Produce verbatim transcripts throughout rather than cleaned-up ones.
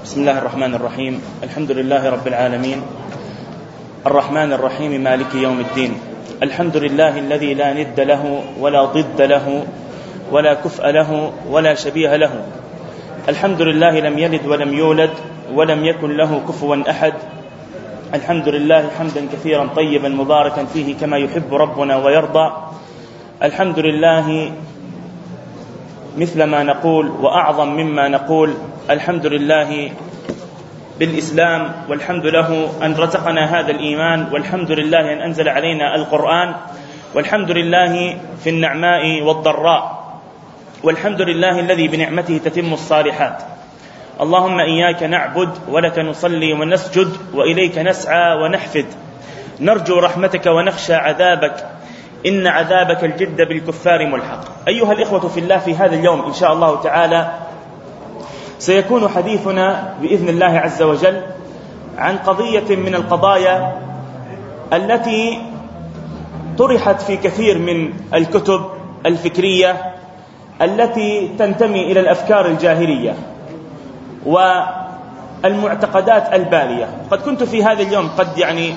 بسم الله الرحمن الرحيم. الحمد لله رب العالمين، الرحمن الرحيم، مالك يوم الدين. الحمد لله الذي لا ند له ولا ضد له ولا كفء له ولا شبيه له. الحمد لله لم يلد ولم يولد ولم يكن له كفوا أحد. الحمد لله حمدا كثيرا طيبا مباركا فيه كما يحب ربنا ويرضى. الحمد لله مثل ما نقول وأعظم مما نقول. الحمد لله بالإسلام، والحمد له أن رزقنا هذا الإيمان، والحمد لله أن أنزل علينا القرآن، والحمد لله في النعماء والضراء، والحمد لله الذي بنعمته تتم الصالحات. اللهم إياك نعبد ولك نصلي ونسجد وإليك نسعى ونحفد، نرجو رحمتك ونخشى عذابك، إن عذابك الجد بالكفار ملحق. أيها الإخوة في الله، في هذا اليوم إن شاء الله تعالى سيكون حديثنا بإذن الله عز وجل عن قضية من القضايا التي طرحت في كثير من الكتب الفكرية التي تنتمي إلى الأفكار الجاهلية والمعتقدات البالية. قد كنت في هذا اليوم قد يعني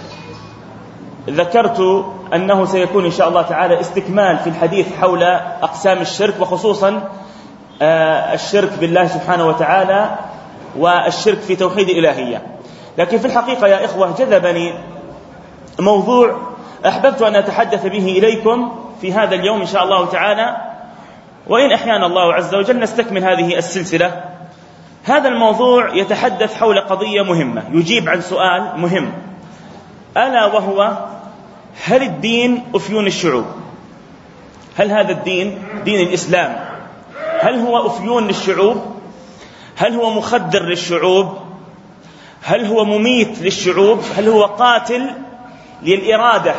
ذكرت أنه سيكون إن شاء الله تعالى استكمال في الحديث حول أقسام الشرك، وخصوصا الشرك بالله سبحانه وتعالى والشرك في توحيد الإلهية. لكن في الحقيقة يا إخوة جذبني موضوع أحببت أن أتحدث به إليكم في هذا اليوم إن شاء الله تعالى، وإن أحيانا الله عز وجل نستكمل هذه السلسلة. هذا الموضوع يتحدث حول قضية مهمة، يجيب عن سؤال مهم، ألا وهو: هل الدين أفيون الشعوب؟ هل هذا الدين، دين الإسلام، هل هو أفيون للشعوب؟ هل هو مخدر للشعوب؟ هل هو مميت للشعوب؟ هل هو قاتل للإرادة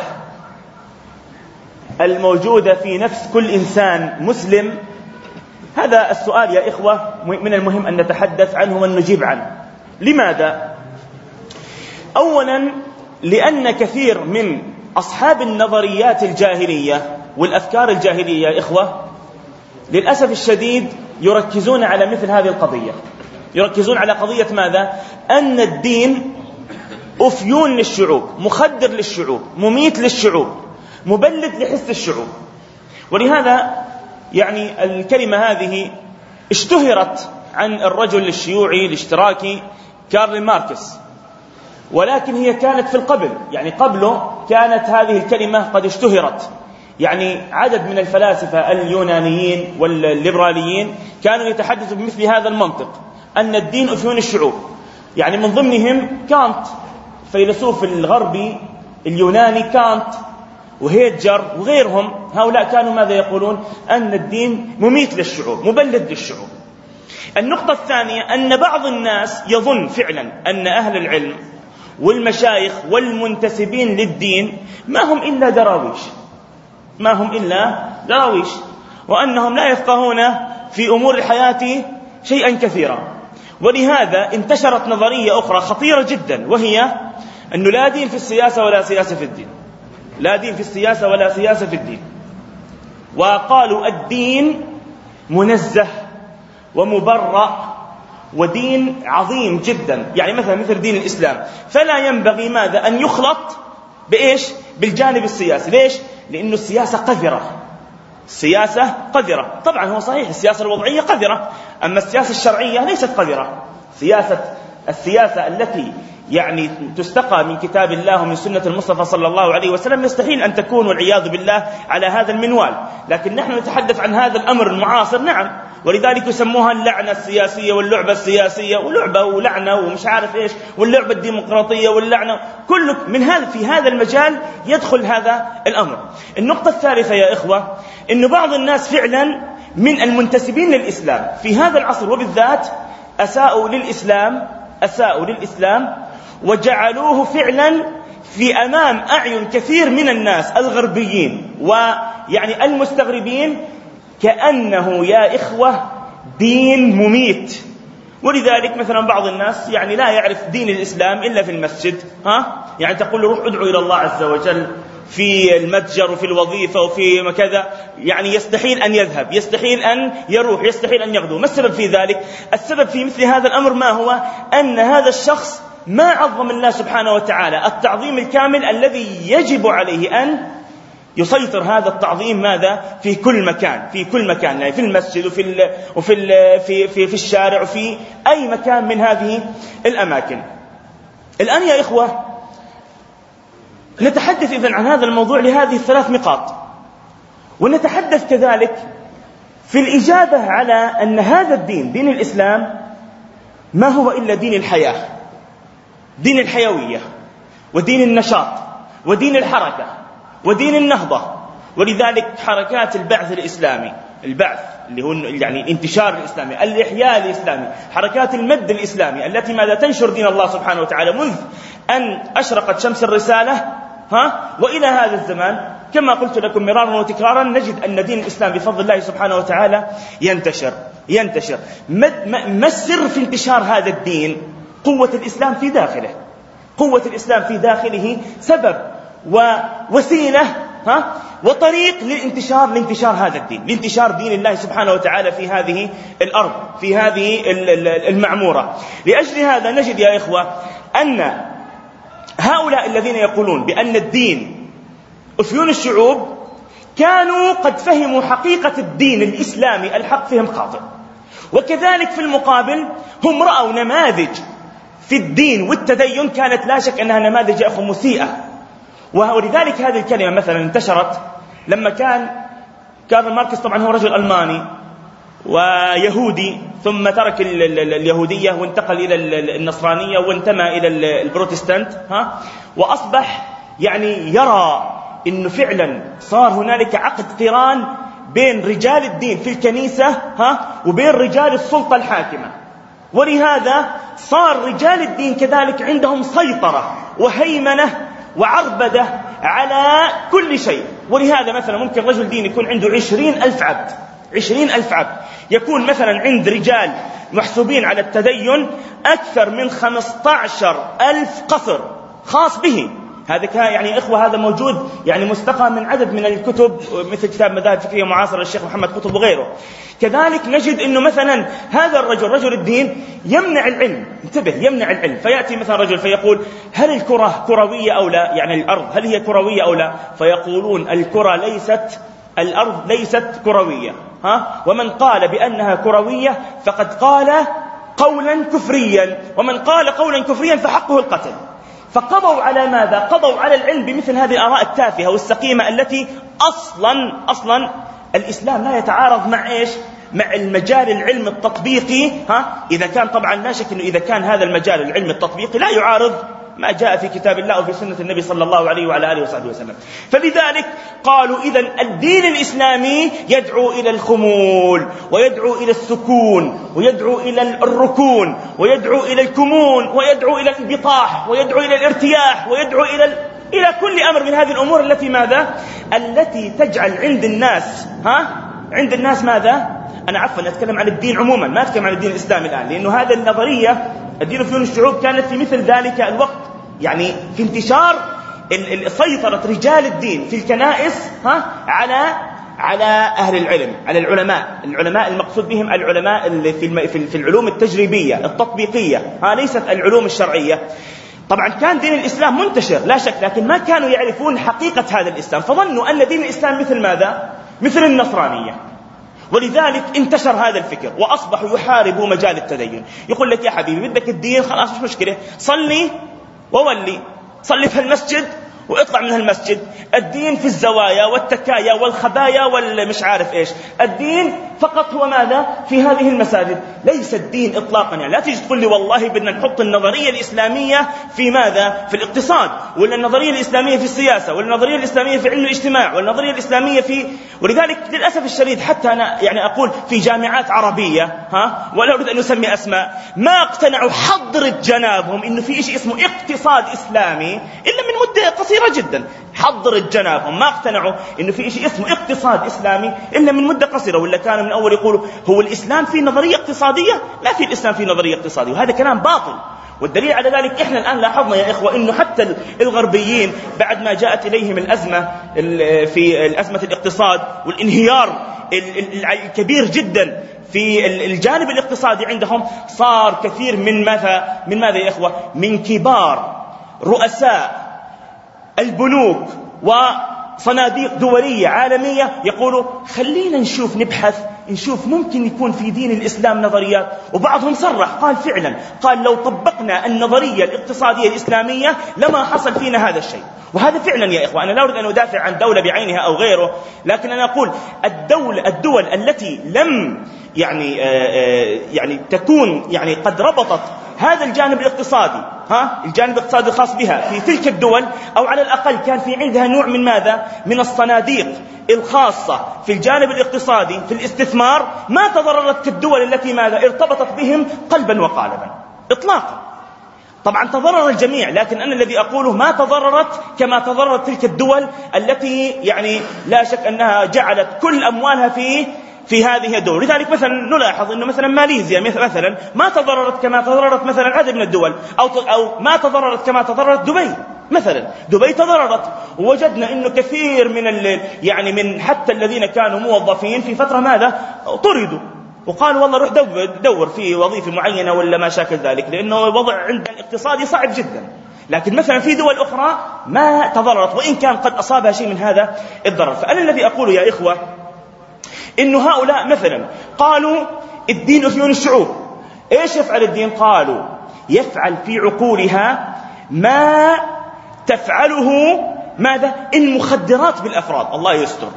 الموجودة في نفس كل إنسان مسلم؟ هذا السؤال يا إخوة من المهم أن نتحدث عنه ونجيب عنه. لماذا؟ أولا لأن كثير من أصحاب النظريات الجاهلية والأفكار الجاهلية يا إخوة للأسف الشديد يركزون على مثل هذه القضية، يركزون على قضية ماذا؟ أن الدين أفيون للشعوب، مخدر للشعوب، مميت للشعوب، مبلد لحس الشعوب. ولهذا يعني الكلمة هذه اشتهرت عن الرجل الشيوعي الاشتراكي كارل ماركس، ولكن هي كانت في القبل، يعني قبله كانت هذه الكلمة قد اشتهرت. يعني عدد من الفلاسفة اليونانيين والليبراليين كانوا يتحدثوا بمثل هذا المنطق، أن الدين أفيون الشعوب. يعني من ضمنهم كانت، فيلسوف الغربي اليوناني كانت وهيتجر وغيرهم، هؤلاء كانوا ماذا يقولون؟ أن الدين مميت للشعوب، مبلد للشعوب. النقطة الثانية أن بعض الناس يظن فعلا أن أهل العلم والمشايخ والمنتسبين للدين ما هم إلا دراويش، ما هم إلا دراويش، وأنهم لا يفقهون في أمور الحياة شيئا كثيرا. ولهذا انتشرت نظرية أخرى خطيرة جدا، وهي أنه لا دين في السياسة ولا سياسة في الدين، لا دين في السياسة ولا سياسة في الدين. وقالوا الدين منزه ومبرأ ودين عظيم جدا، يعني مثلا مثل دين الإسلام، فلا ينبغي ماذا؟ أن يخلط بإيش؟ بالجانب السياسي. ليش؟ لأنه السياسة قذرة، السياسة قذرة. طبعا هو صحيح السياسة الوضعية قذرة، أما السياسة الشرعية ليست قذرة. سياسة السياسة التي يعني تستقى من كتاب الله ومن سنة المصطفى صلى الله عليه وسلم يستحيل أن تكون والعياذ بالله على هذا المنوال. لكن نحن نتحدث عن هذا الأمر المعاصر، نعم، ولذلك يسموها اللعنة السياسية واللعبة السياسية، ولعبة ولعنة ومش عارف إيش، واللعبة الديمقراطية واللعنة، كل من هذا في هذا المجال يدخل هذا الأمر. النقطة الثالثة يا إخوة إن بعض الناس فعلا من المنتسبين للإسلام في هذا العصر وبالذات أساءوا للإسلام، أساءوا للإسلام وجعلوه فعلا في أمام أعين كثير من الناس الغربيين ويعني المستغربين كأنه يا إخوة دين مميت. ولذلك مثلا بعض الناس يعني لا يعرف دين الإسلام إلا في المسجد، ها يعني تقول له روح ادعو إلى الله عز وجل، في المتجر وفي الوظيفة وفي كذا، يعني يستحيل أن يذهب، يستحيل أن يروح، يستحيل أن يغدو. ما السبب في ذلك؟ السبب في مثل هذا الأمر ما هو؟ أن هذا الشخص ما عظم الله سبحانه وتعالى التعظيم الكامل الذي يجب عليه أن يسيطر هذا التعظيم ماذا؟ في كل مكان، في كل مكان، يعني في المسجد وفي ال وفي ال في في في الشارع وفي أي مكان من هذه الأماكن. الآن يا إخوة نتحدث إذن عن هذا الموضوع لهذه الثلاث نقاط، ونتحدث كذلك في الإجابة على أن هذا الدين، دين الإسلام، ما هو إلا دين الحياة، دين الحيوية، ودين النشاط، ودين الحركة، ودين النهضة. ولذلك حركات البعث الإسلامي، البعث اللي هو يعني الانتشار الإسلامي، الإحياء الإسلامي، حركات المد الإسلامي التي ماذا تنشر دين الله سبحانه وتعالى منذ أن أشرقت شمس الرسالة ها وإلى هذا الزمان، كما قلت لكم مرارا وتكرارا، نجد أن دين الإسلام بفضل الله سبحانه وتعالى ينتشر ينتشر ما السر في انتشار هذا الدين؟ قوة الإسلام في داخله، قوة الإسلام في داخله سبب ووسيلة ها وطريق للانتشار لانتشار هذا الدين، لانتشار دين الله سبحانه وتعالى في هذه الأرض، في هذه المعمورة. لأجل هذا نجد يا إخوة أن هؤلاء الذين يقولون بأن الدين أفيون الشعوب كانوا قد فهموا حقيقة الدين الإسلامي الحق فهم خاطئ، وكذلك في المقابل هم رأوا نماذج في الدين والتدين كانت لا شك أنها نماذج يا أخوة مسيئة. ولذلك هذه الكلمة مثلا انتشرت لما كان كارل ماركس، طبعا هو رجل ألماني ويهودي ثم ترك اليهودية وانتقل إلى النصرانية وانتمى إلى البروتستانت ها وأصبح يعني يرى إنه فعلا صار هنالك عقد قران بين رجال الدين في الكنيسة ها وبين رجال السلطة الحاكمة، ولهذا صار رجال الدين كذلك عندهم سيطرة وهيمنة وعربدة على كل شيء. ولهذا مثلا ممكن رجل دين يكون عنده عشرين ألف عبد، عشرين ألف عبد، يكون مثلا عند رجال محسوبين على التدين أكثر من خمسة عشر ألف قصر خاص به. هذا يعني إخوة هذا موجود يعني مستقى من عدد من الكتب مثل كتاب مذاهب فكرية معاصرة للشيخ محمد قطب وغيره. كذلك نجد أنه مثلا هذا الرجل رجل الدين يمنع العلم، انتبه، يمنع العلم، فيأتي مثلا رجل فيقول هل الكرة كروية أو لا، يعني الأرض هل هي كروية أو لا، فيقولون الكرة ليست، الأرض ليست كروية ها ومن قال بأنها كروية فقد قال قولا كفريا، ومن قال قولا كفريا فحقه القتل. فقضوا على ماذا؟ قضوا على العلم بمثل هذه الآراء التافهة والسقيمة التي أصلا أصلا الإسلام لا يتعارض مع إيش؟ مع المجال العلم التطبيقي ها إذا كان طبعا لا شك إنه إذا كان هذا المجال العلم التطبيقي لا يعارض ما جاء في كتاب الله وفي سنة النبي صلى الله عليه وعلى آله وصحبه وسلم. فلذلك قالوا إذن الدين الإسلامي يدعو إلى الخمول ويدعو إلى السكون ويدعو إلى الركون ويدعو إلى الكمون ويدعو إلى الانبطاح ويدعو إلى الارتياح ويدعو إلى ال... إلى كل أمر من هذه الأمور التي ماذا؟ التي تجعل عند الناس ها عند الناس ماذا؟ أنا عفوا أتكلم عن الدين عموما، ما أتكلم عن الدين الإسلامي الآن، لأنه هذا النظرية الدين أفيون الشعوب كانت في مثل ذلك الوقت، يعني في انتشار سيطرة رجال الدين في الكنائس ها على على أهل العلم، على العلماء، العلماء المقصود بهم العلماء اللي في في العلوم التجريبية التطبيقية ها ليست العلوم الشرعية. طبعا كان دين الإسلام منتشر لا شك، لكن ما كانوا يعرفون حقيقة هذا الإسلام، فظنوا أن دين الإسلام مثل ماذا؟ مثل النصرانية. ولذلك انتشر هذا الفكر وأصبحوا يحاربوا مجال التدين. يقول لك يا حبيبي بدك الدين خلاص مش مشكلة، صلي وولي، صلي في المسجد واطلع من المسجد، الدين في الزوايا والتكايا والخبايا والمش عارف إيش، الدين فقط هو ماذا؟ في هذه المساجد. ليس الدين إطلاقا، يعني لا تيجي تقول لي والله بدنا نحط النظرية الإسلامية في ماذا؟ في الاقتصاد، ولا النظرية الإسلامية في السياسة، ولا النظرية الإسلامية في علم الاجتماع، ولا النظرية الإسلامية في. ولذلك للأسف الشديد حتى أنا يعني أقول في جامعات عربية ها ولا أريد أن نسمي أسماء ما اقتنعوا حضرة جنابهم إنه في شيء اسمه اقتصاد إسلامي إلا من مدة قصيرة جدا. حضرت جنابهم، ما اقتنعوا إنه في شيء اسمه اقتصاد إسلامي إلا من مدة قصيرة، ولا كانوا من أول يقولوا هو الإسلام في نظرية اقتصادية؟ ما في الإسلام في نظرية اقتصادية، وهذا كلام باطل. والدليل على ذلك إحنا الآن لاحظنا يا إخوة إنه حتى الغربيين بعد ما جاءت إليهم الأزمة في الأزمة الاقتصاد والانهيار الكبير جدا في الجانب الاقتصادي عندهم، صار كثير من ماذا من ماذا يا إخوة من كبار رؤساء البنوك وصناديق دولية عالمية يقولوا خلينا نشوف نبحث نشوف ممكن يكون في دين الإسلام نظريات. وبعضهم صرح قال فعلا قال لو طبقنا النظرية الاقتصادية الإسلامية لما حصل فينا هذا الشيء. وهذا فعلا يا إخوة، أنا لا أريد أن أدافع عن دولة بعينها أو غيره، لكن أنا أقول الدولة الدول التي لم يعني آآ يعني تكون يعني قد ربطت هذا الجانب الاقتصادي ها الجانب الاقتصادي الخاص بها في تلك الدول، أو على الأقل كان في عندها نوع من ماذا من الصناديق الخاصة في الجانب الاقتصادي في الاستثمار، ما تضررت الدول التي ماذا ارتبطت بهم قلبا وقالبا إطلاقا. طبعا تضرر الجميع، لكن أنا الذي أقوله ما تضررت كما تضررت تلك الدول التي يعني لا شك أنها جعلت كل أموالها في في هذه الدول. لذلك مثلا نلاحظ أنه مثلا ماليزيا مثلا ما تضررت كما تضررت مثلا عدد من الدول، أو أو ما تضررت كما تضررت دبي مثلا. دبي تضررت، ووجدنا أنه كثير من يعني من حتى الذين كانوا موظفين في فترة ماذا طردوا وقالوا والله روح دور في وظيفة معينة ولا ما شاكل ذلك، لأنه الوضع عندنا الاقتصادي صعب جدا. لكن مثلا في دول أخرى ما تضررت وإن كان قد أصابها شيء من هذا الضرر. فأنا الذي أقول يا إخوة إنه هؤلاء مثلا قالوا الدين أفيون الشعوب. إيش يفعل الدين؟ قالوا يفعل في عقولها ما تفعله ماذا المخدرات بالأفراد. الله يستر.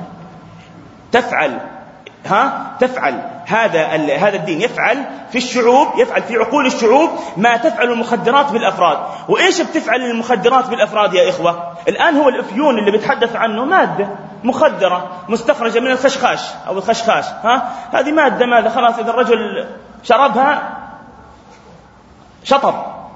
تفعل ها تفعل هذا هذا الدين يفعل في الشعوب، يفعل في عقول الشعوب ما تفعل المخدرات بالأفراد. وإيش بتفعل المخدرات بالأفراد يا إخوة؟ الآن هو الأفيون اللي بيتحدث عنه مادة مخدرة مستخرجة من الخشخاش أو الخشخاش، ها هذه مادة ماذا خلاص إذا الرجل شربها شطب.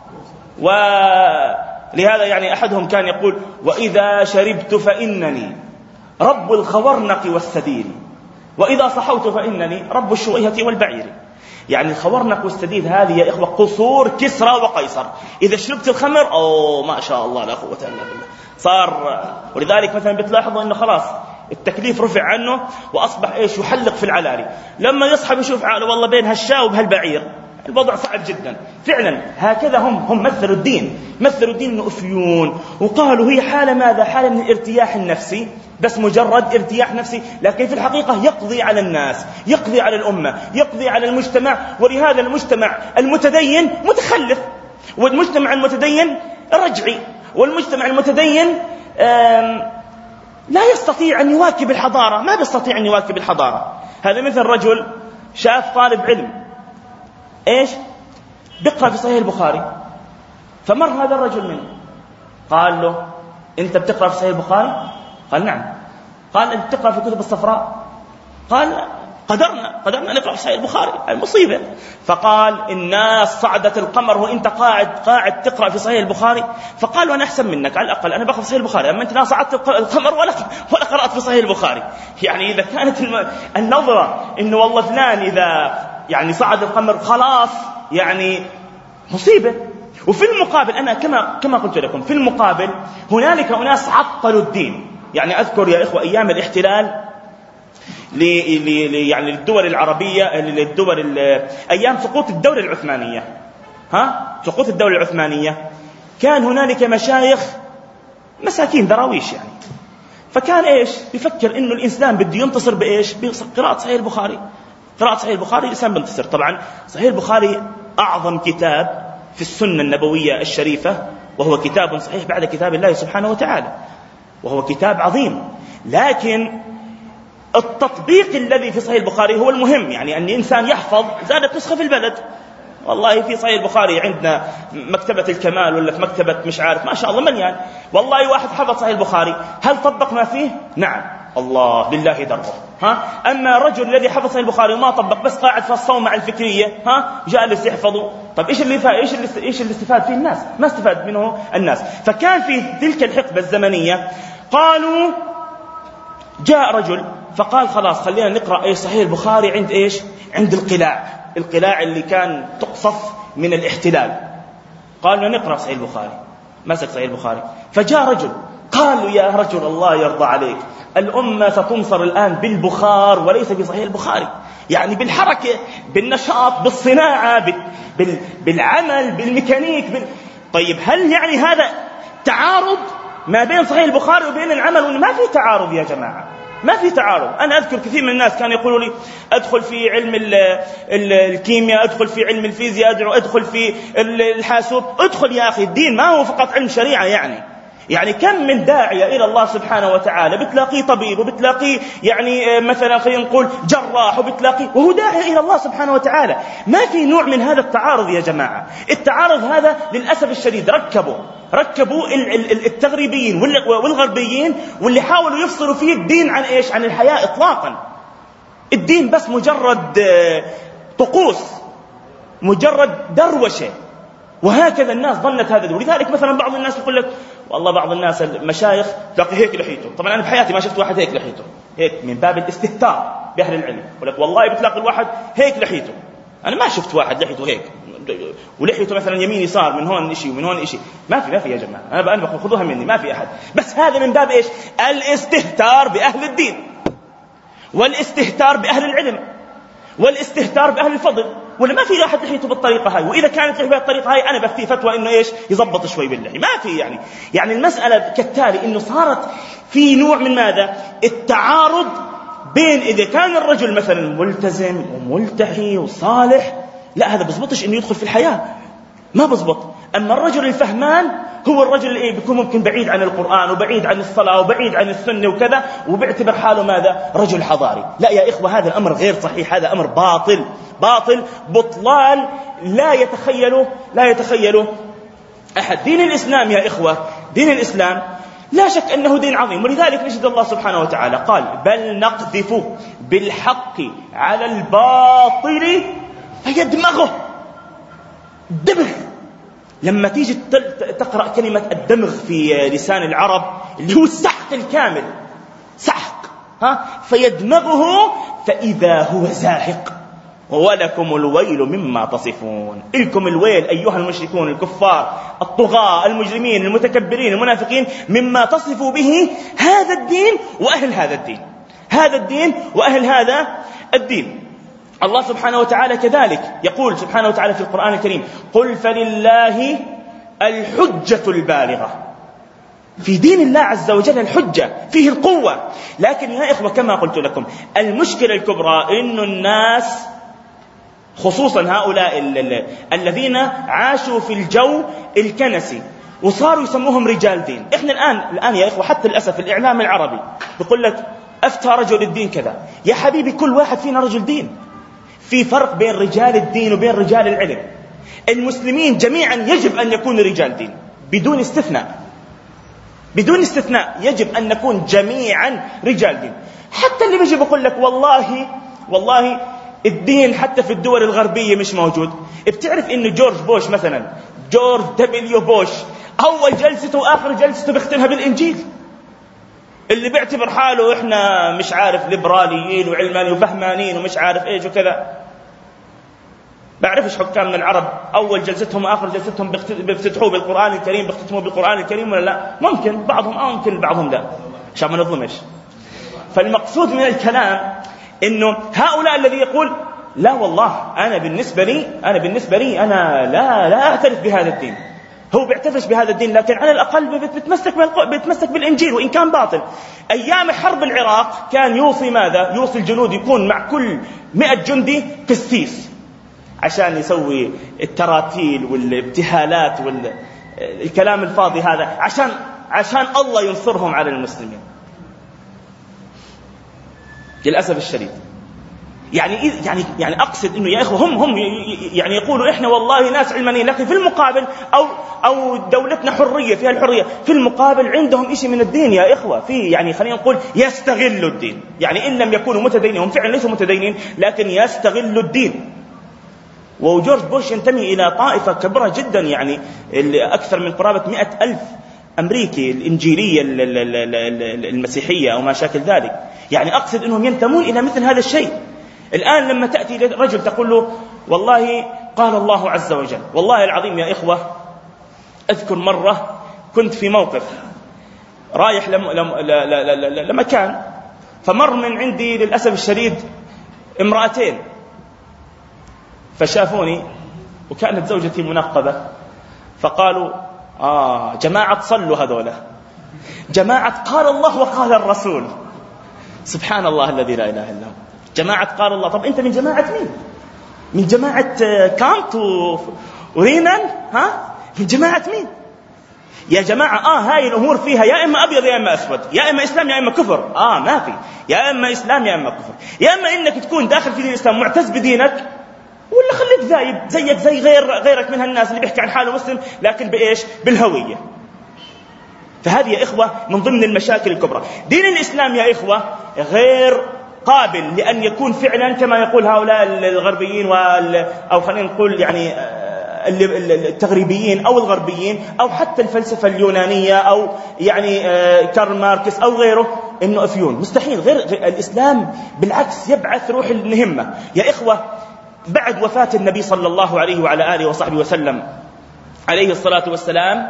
ولهذا يعني أحدهم كان يقول وإذا شربت فإنني رب الخورنق والسدير، وإذا صحوت فإنني رب الشويهة والبعير. يعني الخورنق والسديد هذه يا إخوة قصور كسرى وقيصر. إذا شربت الخمر أو ما شاء الله لا قوة إلا بالله صار. ولذلك مثلا بتلاحظوا أنه خلاص التكليف رفع عنه وأصبح إيش يحلق في العلالي، لما يصحب يشوف عقله والله بين هالشاة وبهالبعير. الوضع صعب جدا فعلا. هكذا هم هم مثلوا الدين مثلوا الدين إنه أفيون، وقالوا هي حالة ماذا حالة من الارتياح النفسي، بس مجرد ارتياح نفسي، لكن في الحقيقة يقضي على الناس، يقضي على الأمة، يقضي على المجتمع. ولهذا المجتمع المتدين متخلف، والمجتمع المتدين رجعي، والمجتمع المتدين لا يستطيع أن يواكب الحضارة، ما بيستطيع أن يواكب الحضارة. هذا مثل رجل شاف طالب علم إيش بيقرأ في صحيح البخاري، فمر هذا الرجل منه قال له أنت بتقرأ في صحيح البخاري؟ قال نعم. قال أنت تقرأ في كتب الصفراء؟ قال قدرنا قدرنا نقرأ في صحيح البخاري، المصيبة. فقال الناس صعدت القمر وانت قاعد قاعد تقرأ في صحيح البخاري. فقال وانا احسن منك، على الاقل انا بقرأ في صحيح البخاري، اما انت لا صعدت القمر ولا ولا قرأت في صحيح البخاري. يعني اذا كانت النظرة انه والله فلان اذا يعني صعد القمر خلاص يعني مصيبة. وفي المقابل انا كما كما قلت لكم في المقابل هنالك اناس عطلوا الدين. يعني اذكر يا اخوة ايام الاحتلال ل يعني للدول العربية، للدول أيام سقوط الدولة العثمانية، ها سقوط الدولة العثمانية، كان هنالك مشايخ مساكين دراويش يعني، فكان إيش يفكر إنه الإنسان بده ينتصر بإيش؟ بقراءة صحيح البخاري. قراءة صحيح البخاري الإنسان بينتصر. طبعا صحيح البخاري أعظم كتاب في السنة النبوية الشريفة، وهو كتاب صحيح بعد كتاب الله سبحانه وتعالى، وهو كتاب عظيم. لكن التطبيق الذي في صحيح البخاري هو المهم. يعني أن الإنسان يحفظ زادت نسخة في البلد، والله في صحيح البخاري عندنا مكتبة الكمال ولا في مكتبة مش عارف ما شاء الله مليان، والله واحد حفظ صحيح البخاري. هل طبق ما فيه؟ نعم، الله بالله دربه. ها أما الرجل الذي حفظ صحيح البخاري وما طبق، بس قاعد في الصومعة الفكرية، ها جالس يحفظه، طب إيش اللي فا إيش اللي إيش اللي استفاد فيه الناس؟ ما استفاد منه الناس. فكان في تلك الحقبة الزمنية قالوا جاء رجل فقال خلاص خلينا نقرأ إيه صحيح البخاري عند إيش؟ عند القلاع، القلاع اللي كان تقصف من الاحتلال. قالوا نقرأ صحيح البخاري، مسك صحيح البخاري. فجاء رجل قالوا يا رجل الله يرضى عليك، الأمة ستنصر الآن بالبخار وليس بصحيح البخاري، يعني بالحركة، بالنشاط، بالصناعة، بال... بالعمل، بالميكانيك بال... طيب هل يعني هذا تعارض ما بين صحيح البخاري وبين العمل؟ ما في تعارض يا جماعة، ما في تعارض. أنا أذكر كثير من الناس كانوا يقولوا لي أدخل في علم ال ال الكيمياء، أدخل في علم الفيزياء، أدخل في الحاسوب. أدخل يا أخي، الدين ما هو فقط علم شريعة. يعني يعني كم من داعية إلى الله سبحانه وتعالى بتلاقيه طبيب، وبتلاقيه يعني مثلا خلينا نقول جراح، وبتلاقيه وهو داعية إلى الله سبحانه وتعالى. ما في نوع من هذا التعارض يا جماعة. التعارض هذا للأسف الشديد ركبوا ركبوا التغريبيين والغربيين، واللي حاولوا يفصلوا فيه الدين عن إيش؟ عن الحياة إطلاقا. الدين بس مجرد طقوس، مجرد دروشة، وهكذا الناس ظنت هذا. ولذلك مثلا بعض الناس يقول لك والله بعض الناس المشايخ تلاقي هيك لحيته. طبعا أنا بحياتي ما شفت واحد هيك لحيته، هيك من باب الاستهتار بأهل العلم. يقول لك والله بتلاقي الواحد هيك لحيته. أنا ما شفت واحد لحيته هيك ولحيته مثلا يمين يسار، من هون إشي ومن إشي. ما في ما في يا جماعة، أنا بقول لكم خذوها مني، ما في أحد. بس هذا من باب إيش؟ الاستهتار بأهل الدين، والاستهتار بأهل العلم، والاستهتار بأهل الفضل. ولا ما في أحد لحيته بالطريقة هاي، وإذا كانت لحيته بالطريقة هاي أنا بفتي فتوى إنه إيش؟ يضبط شوي باللحية. ما في يعني يعني المسألة كالتالي، إنه صارت في نوع من ماذا؟ التعارض بين إذا كان الرجل مثلا ملتزم وملتحي وصالح، لا هذا بزبطش إنه يدخل في الحياة، ما بزبط. أما الرجل الفهمان هو الرجل اللي إيه بيكون ممكن بعيد عن القرآن وبعيد عن الصلاة وبعيد عن السنة وكذا، وبيعتبر حاله ماذا؟ رجل حضاري. لا يا إخوة، هذا الأمر غير صحيح، هذا أمر باطل باطل بطلان لا يتخيله لا يتخيله أحد. دين الإسلام يا إخوة، دين الإسلام لا شك أنه دين عظيم. ولذلك نجد الله سبحانه وتعالى قال بل نقذف بالحق على الباطل فيدمغه. دمغ، لما تيجي تقرأ كلمة الدمغ في لسان العرب اللي هو السحق الكامل، سحق، ها، فيدمغه فإذا هو زاهق ولكم الويل مما تصفون. إلكم الويل أيها المشركون الكفار الطغاة المجرمين المتكبرين المنافقين مما تصفوا به هذا الدين وأهل هذا الدين، هذا الدين وأهل هذا الدين. الله سبحانه وتعالى كذلك يقول سبحانه وتعالى في القرآن الكريم قل فلله الحجة البالغة. في دين الله عز وجل الحجة فيه القوة. لكن يا إخوة كما قلت لكم المشكلة الكبرى إن الناس خصوصا هؤلاء الذين عاشوا في الجو الكنسي وصاروا يسموهم رجال دين. إحنا الآن الآن يا إخوة حتى للأسف الإعلام العربي يقول لك أفتى رجل الدين كذا. يا حبيبي كل واحد فينا رجل دين. في فرق بين رجال الدين وبين رجال العلم. المسلمين جميعا يجب أن يكونوا رجال دين بدون استثناء، بدون استثناء يجب أن نكون جميعا رجال دين. حتى اللي بيجي بقول لك والله والله الدين حتى في الدول الغربية مش موجود. بتعرف إنه جورج بوش مثلا، جورج دبليو بوش، أول جلسته وآخر جلسته بيختمها بالإنجيل. اللي بيعتبر حاله إحنا مش عارف ليبراليين وعلمانيين وفهمانين ومش عارف إيش وكذا. بعرفش حكامنا العرب أول جلستهم وآخر جلستهم بيفتتحوا بالقرآن الكريم، بيختتموا بالقرآن الكريم ولا لا؟ ممكن بعضهم آه ممكن بعضهم لا، عشان ما نظلمش. فالمقصود من الكلام إنه هؤلاء الذي يقول لا والله أنا بالنسبة لي أنا بالنسبة لي أنا لا لا أعترف بهذا الدين. هو بيعترف بهذا الدين لكن على الأقل بيتمسك بيتمسك بالإنجيل وإن كان باطل. أيام حرب العراق كان يوصي ماذا؟ يوصي الجنود يكون مع كل مئة جندي قسيس عشان يسوي التراتيل والابتهالات والكلام الفاضي هذا عشان عشان الله ينصرهم على المسلمين. للأسف الشديد يعني يعني يعني أقصد إنه يا إخوة هم هم يعني يقولوا إحنا والله ناس علمانيين، لكن في المقابل أو أو دولتنا حرية فيها الحرية، في المقابل عندهم إشي من الدين يا إخوة. في يعني خلينا نقول يستغلوا الدين، يعني إن لم يكونوا متدينين هم فعلا ليسوا متدينين لكن يستغلوا الدين. وجورج بوش ينتمي إلى طائفة كبيرة جدا، يعني اللي أكثر من قرابة مئة ألف أمريكي الإنجيلية المسيحية أو ما شاكل ذلك. يعني أقصد أنهم ينتمون إلى مثل هذا الشيء. الآن لما تأتي رجل تقول له والله قال الله عز وجل، والله العظيم يا إخوة أذكر مرة كنت في موقف رايح لمكان، فمر من عندي للأسف الشديد امرأتين فشافوني وكانت زوجتي منقبة، فقالوا آه جماعة صلوا هذولا، جماعة قال الله وقال الرسول. سبحان الله الذي لا إله إلا هو. جماعة قال الله. طب أنت من جماعة مين؟ من جماعة كانت ورينان؟ ها؟ من جماعة مين؟ يا جماعة آه هاي الأمور فيها يا إما أبيض يا إما أسود، يا إما إسلام يا إما كفر. آه ما في يا إما إسلام يا إما كفر، يا إما إنك تكون داخل في دين الإسلام معتز بدينك، ولا خليك ذايب زيك زي غير غيرك من هالناس اللي بيحكي عن حاله مسلم لكن بإيش؟ بالهوية. فهذه يا إخوة من ضمن المشاكل الكبرى. دين الإسلام يا إخوة غير قابل لأن يكون فعلا كما يقول هؤلاء الغربيين وال أو خلينا نقول يعني التغريبيين أو الغربيين أو حتى الفلسفة اليونانية أو يعني كارل ماركس أو غيره إنه أفيون. مستحيل. غير الإسلام بالعكس يبعث روح المهمة يا إخوة. بعد وفاة النبي صلى الله عليه وعلى آله وصحبه وسلم عليه الصلاة والسلام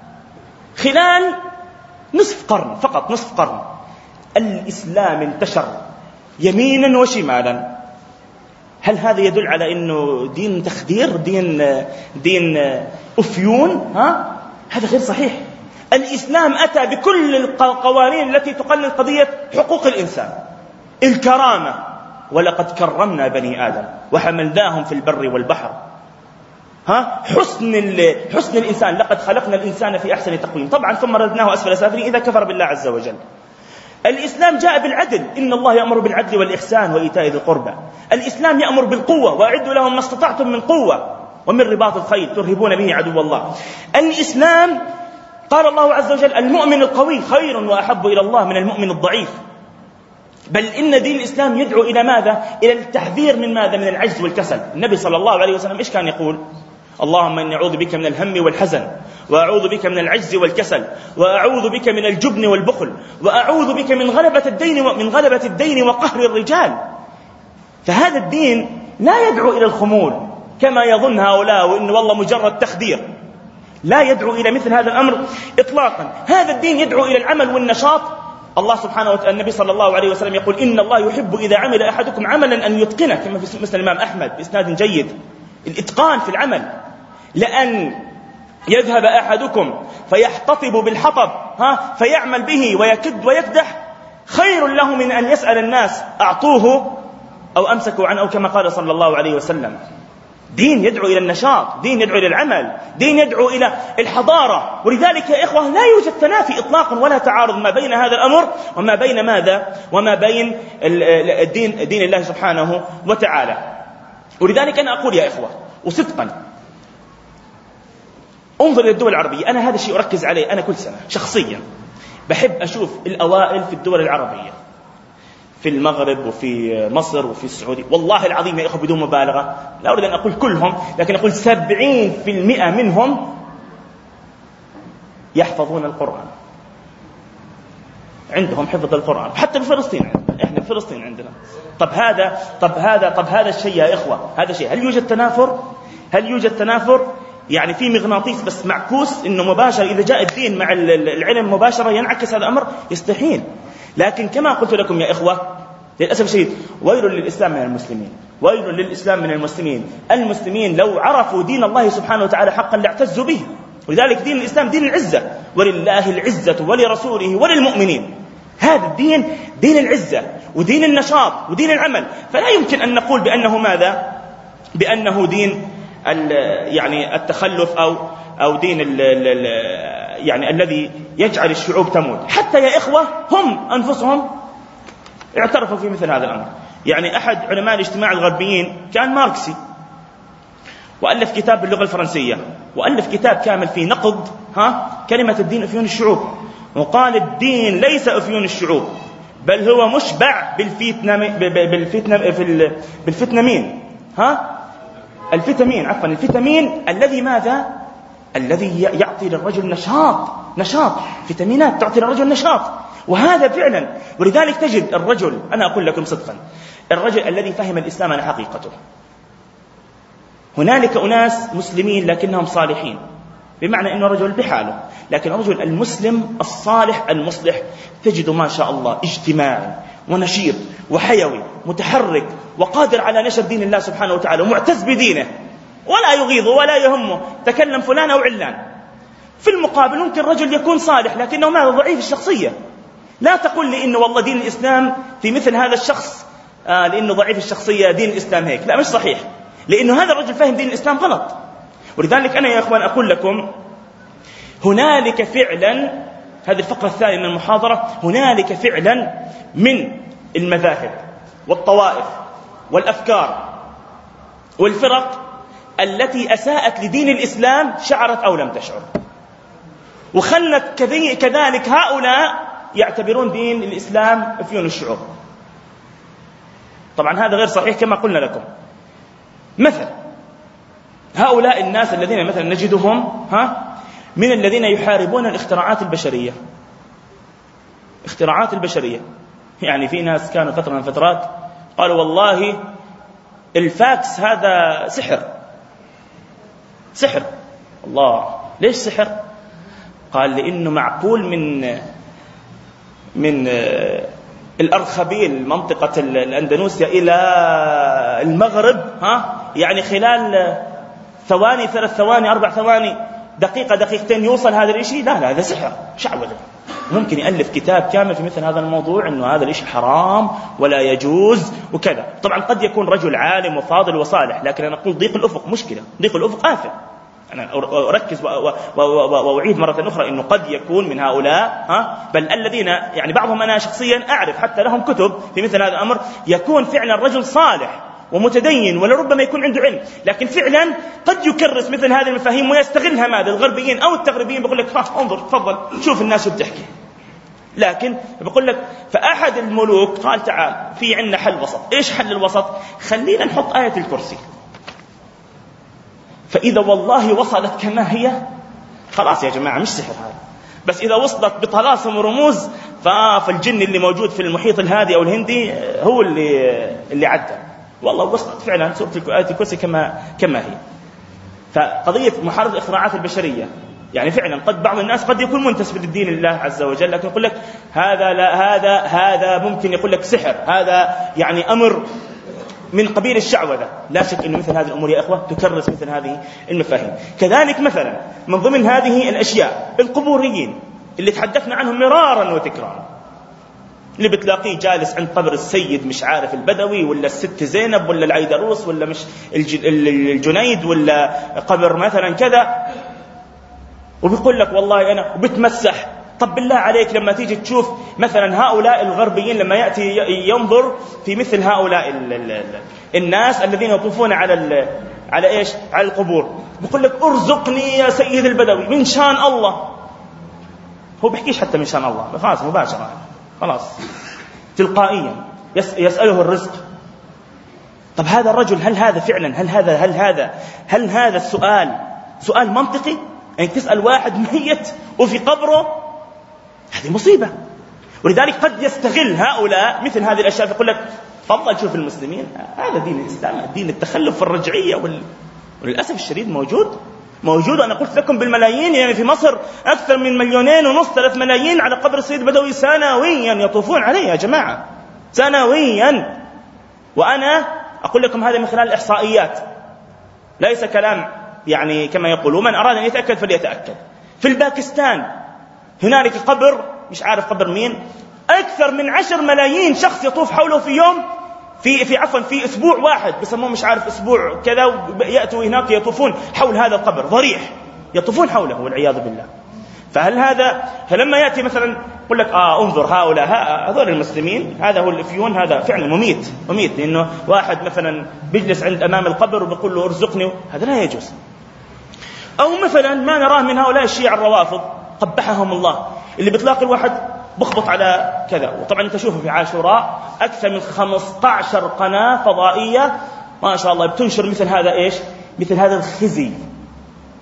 خلال نصف قرن فقط، نصف قرن، الإسلام انتشر يمينا وشمالا. هل هذا يدل على أنه دين تخدير، دين دين أفيون؟ ها؟ هذا غير صحيح. الإسلام أتى بكل القوانين التي تقنن قضية حقوق الإنسان، الكرامة، ولقد كرمنا بني آدم وحملناهم في البر والبحر. ها؟ حسن حسن الإنسان، لقد خلقنا الإنسان في أحسن تقويم. طبعا ثم ردناه أسفل سافلين إذا كفر بالله عز وجل. الإسلام جاء بالعدل، إن الله يأمر بالعدل والإحسان وإيتاء ذي القربى. الإسلام يأمر بالقوة، وأعدوا لهم ما استطعتم من قوة ومن رباط الخيل ترهبون به عدو الله. الإسلام قال الله عز وجل المؤمن القوي خير وأحب إلى الله من المؤمن الضعيف. بل إن دين الإسلام يدعو إلى ماذا؟ إلى التحذير من ماذا؟ من العجز والكسل. النبي صلى الله عليه وسلم إيش كان يقول؟ اللهم إني أعوذ بك من الهم والحزن، وأعوذ بك من العجز والكسل، وأعوذ بك من الجبن والبخل، وأعوذ بك من غلبة الدين ومن غلبة الدين وقهر الرجال. فهذا الدين لا يدعو إلى الخمول كما يظن هؤلاء وإن والله مجرد تخدير. لا يدعو إلى مثل هذا الأمر إطلاقا. هذا الدين يدعو إلى العمل والنشاط. الله سبحانه وتعالى النبي صلى الله عليه وسلم يقول إن الله يحب إذا عمل أحدكم عملا أن يتقنه، كما في مسند الإمام أحمد بإسناد جيد. الإتقان في العمل، لأن يذهب أحدكم فيحتطب بالحطب ها فيعمل به ويكد ويكدح خير له من أن يسأل الناس أعطوه أو أمسكوا عنه، أو كما قال صلى الله عليه وسلم. دين يدعو إلى النشاط، دين يدعو إلى العمل، دين يدعو إلى الحضارة. ولذلك يا إخوة لا يوجد تنافي إطلاقا ولا تعارض ما بين هذا الأمر وما بين ماذا؟ وما بين الدين دين الله سبحانه وتعالى. ولذلك أنا أقول يا إخوة وصدقا انظر إلى الدول العربية. أنا هذا الشيء أركز عليه. أنا كل سنة شخصيا بحب أشوف الأوائل في الدول العربية، في المغرب وفي مصر وفي السعودية. والله العظيم يا إخوة بدون مبالغة، لا أريد أن أقول كلهم لكن أقول سبعين في المئة منهم يحفظون القرآن، عندهم حفظ القرآن. حتى بفلسطين عندنا، إحنا بفلسطين عندنا. طب هذا طب هذا طب هذا الشيء يا إخوة، هذا شيء. هل يوجد تنافر؟ هل يوجد تنافر؟ يعني في مغناطيس بس معكوس إنه مباشر، إذا جاء الدين مع العلم مباشرة ينعكس هذا الأمر؟ يستحيل. لكن كما قلت لكم يا إخوة للأسف الشديد ويل للإسلام من المسلمين، ويل للإسلام من المسلمين. المسلمين لو عرفوا دين الله سبحانه وتعالى حقا لاعتزوا به. ولذلك دين الإسلام دين العزة، ولله العزة ولرسوله وللمؤمنين. هذا الدين دين العزة ودين النشاط ودين العمل. فلا يمكن أن نقول بأنه ماذا؟ بأنه دين يعني التخلف أو أو دين ال ال يعني الذي يجعل الشعوب تموت. حتى يا إخوة هم أنفسهم اعترفوا في مثل هذا الأمر. يعني أحد علماء الاجتماع الغربيين كان ماركسي، وألف كتاب باللغة الفرنسية، وألف كتاب كامل في نقد ها كلمة الدين أفيون الشعوب، وقال الدين ليس أفيون الشعوب بل هو مشبع بالفيتنامين بالفيتنامين ها الفيتامين عفوا الفيتامين الذي ماذا الذي يعطي للرجل نشاط نشاط فيتامينات تعطي للرجل نشاط، وهذا فعلا. ولذلك تجد الرجل، أنا أقول لكم صدقا، الرجل الذي فهم الإسلام على حقيقته. هنالك أناس مسلمين لكنهم صالحين، بمعنى أنه رجل بحاله، لكن الرجل المسلم الصالح المصلح تجد ما شاء الله اجتماعي ونشيط وحيوي متحرك وقادر على نشر دين الله سبحانه وتعالى ومعتز بدينه، ولا يغيظه ولا يهمه تكلم فلان أو علان. في المقابل ممكن رجل يكون صالح لكنه ما ضعيف الشخصية. لا تقول لي إنه والله دين الإسلام في مثل هذا الشخص آه لأنه ضعيف الشخصية دين الإسلام هيك، لا، مش صحيح، لأنه هذا الرجل فهم دين الإسلام غلط. ولذلك أنا يا أخوان أقول لكم هنالك فعلا، هذه الفقرة الثانية من المحاضرة، هنالك فعلا من المذاهب والطوائف والأفكار والفرق التي أساءت لدين الإسلام شعرت أو لم تشعر، وخلت كذلك هؤلاء يعتبرون دين الإسلام أفيون الشعور. طبعا هذا غير صحيح كما قلنا لكم. مثلا هؤلاء الناس الذين مثلا نجدهم ها من الذين يحاربون الاختراعات البشرية، اختراعات البشرية. يعني في ناس كانوا فترة من فترات قالوا والله الفاكس هذا سحر سحر. الله، ليش سحر؟ قال لأنه معقول من من الأرخبيل منطقة الأندونيسيا إلى المغرب ها يعني خلال ثواني، ثلاث ثواني، أربع ثواني، دقيقة، دقيقتين يوصل هذا الشيء. لا لا، هذا سحر، شعوذة. ممكن يألف كتاب كامل في مثل هذا الموضوع، أنه هذا الشيء حرام ولا يجوز وكذا. طبعا قد يكون رجل عالم وفاضل وصالح، لكن أنا أقول ضيق الأفق مشكلة، ضيق الأفق آثم. أنا أركز وأعيد مرة أخرى أنه قد يكون من هؤلاء ها بل الذين يعني بعضهم أنا شخصيا أعرف حتى لهم كتب في مثل هذا الأمر، يكون فعلا رجل صالح ومتدين ولربما يكون عنده علم، لكن فعلا قد يكرس مثل هذه المفاهيم ويستغلها ماذا الغربيين أو التغربيين، بقول لك ها انظر تفضل شوف الناس بتحكي. لكن بقول لك فأحد الملوك قال تعال في عندنا حل وسط. إيش حل الوسط؟ خلينا نحط آية الكرسي، فإذا والله وصلت كما هي خلاص يا جماعة مش سحر هذا، بس إذا وصلت بطلاسم ورموز فالجن اللي موجود في المحيط الهادي أو الهندي هو اللي اللي عدى. والله وصلت فعلا سورة آية الكرسي كما كما هي. فقضية محاربة الإختراعات البشرية يعني فعلا قد بعض الناس قد يكون منتسب للدين الله عز وجل، لكن يقول لك هذا لا هذا هذا ممكن يقول لك سحر، هذا يعني أمر من قبيل الشعوذة. لا شك أن مثل هذه الأمور يا أخوة تكرس مثل هذه المفاهيم. كذلك مثلا من ضمن هذه الأشياء القبوريين اللي تحدثنا عنهم مرارا وتكرارا، اللي بتلاقيه جالس عند قبر السيد مش عارف البدوي ولا الست زينب ولا العيدروس ولا مش الجنيد ولا قبر مثلا كذا، وبيقول لك والله أنا وبتمسح. طب بالله عليك لما تيجي تشوف مثلا هؤلاء الغربيين لما يأتي ينظر في مثل هؤلاء ال ال ال الناس الذين يطوفون على على إيش على القبور، بيقول لك ارزقني يا سيد البدوي من شان الله. هو بيحكيش حتى من شان الله، خلاص مباشرة خلاص تلقائيا يسأله الرزق. طب هذا الرجل هل هذا فعلا هل هذا هل هذا هل هذا السؤال سؤال منطقي؟ يعني تسأل واحد ميت وفي قبره، هذه مصيبة. ولذلك قد يستغل هؤلاء مثل هذه الأشياء، يقول لك تفضل شوف المسلمين هذا دين الإسلام، دين التخلف والرجعية وال... وللأسف الشديد موجود موجود أنا قلت لكم بالملايين. يعني في مصر أكثر من مليونين ونص ثلاث ملايين على قبر السيد البدوي سنويا يطوفون عليه يا جماعة سنويا. وأنا أقول لكم هذا من خلال الإحصائيات، ليس كلام يعني كما يقولون، من أراد أن يتأكد فليتأكد. في الباكستان هنالك قبر مش عارف قبر مين، أكثر من عشر ملايين شخص يطوف حوله في يوم في في عفوا في أسبوع واحد، بسموه مش عارف أسبوع كذا، يأتوا هناك يطوفون حول هذا القبر ضريح، يطوفون حوله والعياذ بالله. فهل هذا فلما يأتي مثلا يقول لك آه انظر هؤلاء هذول المسلمين، هذا هو الإفيون، هذا فعلا مميت مميت لأنه واحد مثلا بيجلس عند أمام القبر وبيقول له ارزقني، هذا لا يجوز. أو مثلا ما نراه من هؤلاء الشيعة الروافض قبحهم الله، اللي بتلاقي الواحد بخبط على كذا. وطبعا انت تشوفوا في عاشوراء أكثر من خمسة عشر قناة فضائية ما شاء الله بتنشر مثل هذا إيش مثل هذا الخزي